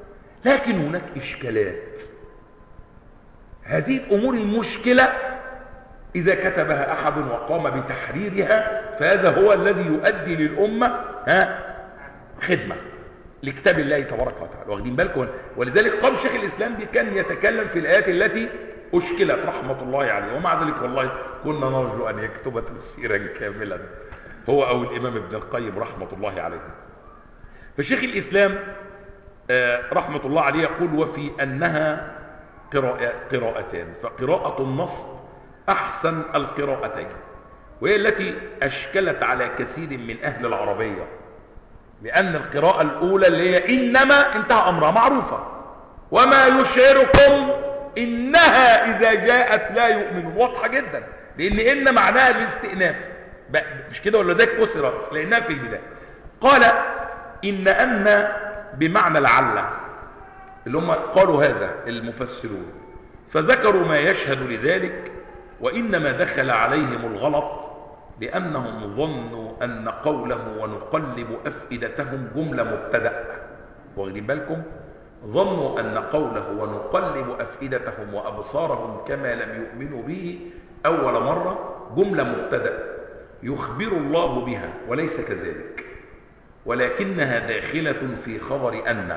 لكن هناك إشكالات. هذه الأمور المشكلة إذا كتبها أحد وقام بتحريرها فهذا هو الذي يؤدي للأمة خدمة لكتاب الله تبارك وتعالى. واخدين بالكم؟ ولذلك قام شيخ الإسلام كان يتكلم في الآيات التي أشكلت رحمة الله عليه، ومع ذلك والله كنا نرجو أن يكتب تفسيرا كاملا هو أو الإمام ابن القيم رحمة الله عليه. فشيخ الإسلام رحمة الله عليه يقول: وفي أنها قراءتان، فقراءة النص أحسن القراءتين، وهي التي أشكلت على كثير من أهل العربية، لأن القراءة الأولى اللي هي إنما انتهى أمرها معروفة، وما يشعركم إنها إذا جاءت لا يؤمنون، واضحة جدا، لأن إن معناها الاستئناف، مش كده ولا ذاك كسرت لأنها في البداية. قال أن بمعنى لعل، اللي هم قالوا هذا المفسرون، فذكروا ما يشهد لذلك، وإنما دخل عليهم الغلط لأنهم ظنوا أن قوله ونقلب أفئدتهم جملة مبتدأ. واخدين بالكم؟ ظنوا أن قوله ونقلب أفئدتهم وأبصارهم كما لم يؤمنوا به أول مرة جملة مبتدأ يخبر الله بها، وليس كذلك، ولكنها داخلة في خبر أن.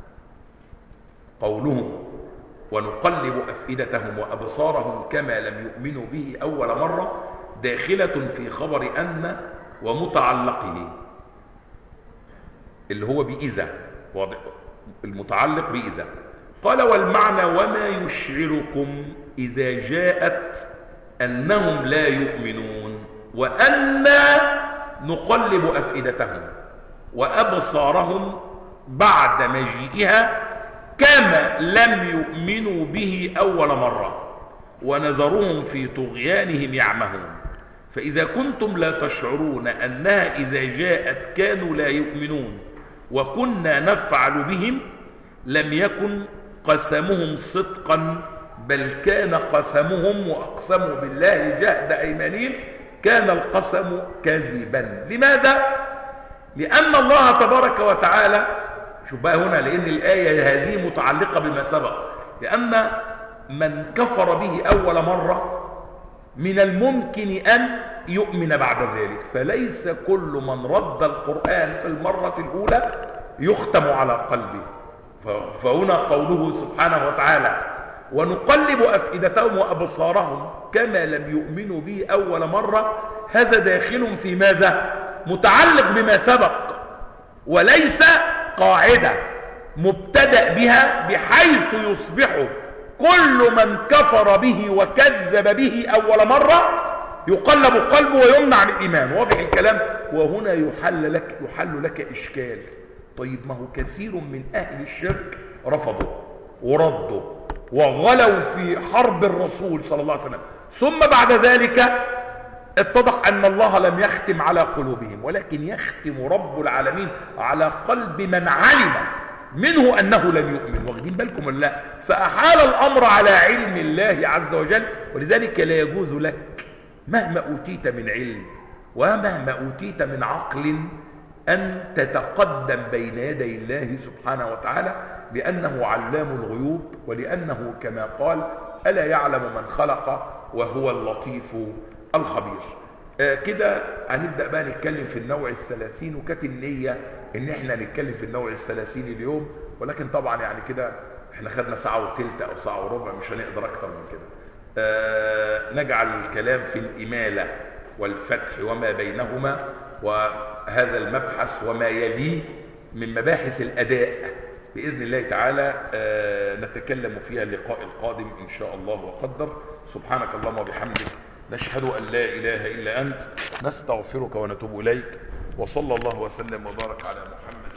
قولهم ونقلب أفئدتهم وأبصارهم كما لم يؤمنوا به أول مرة داخلة في خبر أن ومتعلقه اللي هو بإذا، المتعلق بإذا. قال: والمعنى وما يشعركم إذا جاءت أنهم لا يؤمنون، وأنا نقلب أفئدتهم وأبصارهم بعد مجيئها كما لم يؤمنوا به أول مرة، ونذرهم في طغيانهم يعمهون. فإذا كنتم لا تشعرون أنها إذا جاءت كانوا لا يؤمنون وكنا نفعل بهم، لم يكن قسمهم صدقا، بل كان قسمهم، وأقسموا بالله جهد أيمانهم، كان القسم كذبا. لماذا؟ لأن الله تبارك وتعالى، شوف بقى هنا، لأن الآية هذه متعلقة بما سبق، لأن من كفر به أول مرة من الممكن أن يؤمن بعد ذلك، فليس كل من رد القرآن في المرة الأولى يختم على قلبه. فهنا قوله سبحانه وتعالى: ونقلب أفئدتهم وأبصارهم كما لم يؤمنوا به أول مرة، هذا داخل في ماذا؟ متعلق بما سبق، وليس قاعدة مبتدأ بها، بحيث يصبح كل من كفر به وكذب به أول مرة يقلب قلبه ويمنع عن الإيمان. واضح الكلام؟ وهنا يحل لك إشكال. طيب ما هو كثير من أهل الشرك رفضوا وردوا وغلوا في حرب الرسول صلى الله عليه وسلم، ثم بعد ذلك اتضح أن الله لم يختم على قلوبهم، ولكن يختم رب العالمين على قلب من علم منه أنه لم يؤمن. واخدين بالكم ولا لا؟ فأحال الأمر على علم الله عز وجل. ولذلك لا يجوز لك مهما أوتيت من علم ومهما أوتيت من عقل أن تتقدم بين يدي الله سبحانه وتعالى، لأنه علام الغيوب، ولأنه كما قال: ألا يعلم من خلق وهو اللطيف الخبير. كده هنبدأ بقى نتكلم في النوع 30، وكانت النية ان احنا نتكلم في النوع 30 اليوم، ولكن طبعا يعني كده احنا خدنا ساعة وثلث او ساعة وربع، مش هنقدر اكتر من كده. نجعل الكلام في الإمالة والفتح وما بينهما، وهذا المبحث وما يليه من مباحث الأداء بإذن الله تعالى نتكلم فيها اللقاء القادم إن شاء الله وقدر. سبحانك اللهم وبحمدك، نشهد أن لا إله إلا أنت، نستغفرك ونتوب إليك، وصلى الله وسلم وبارك على محمد.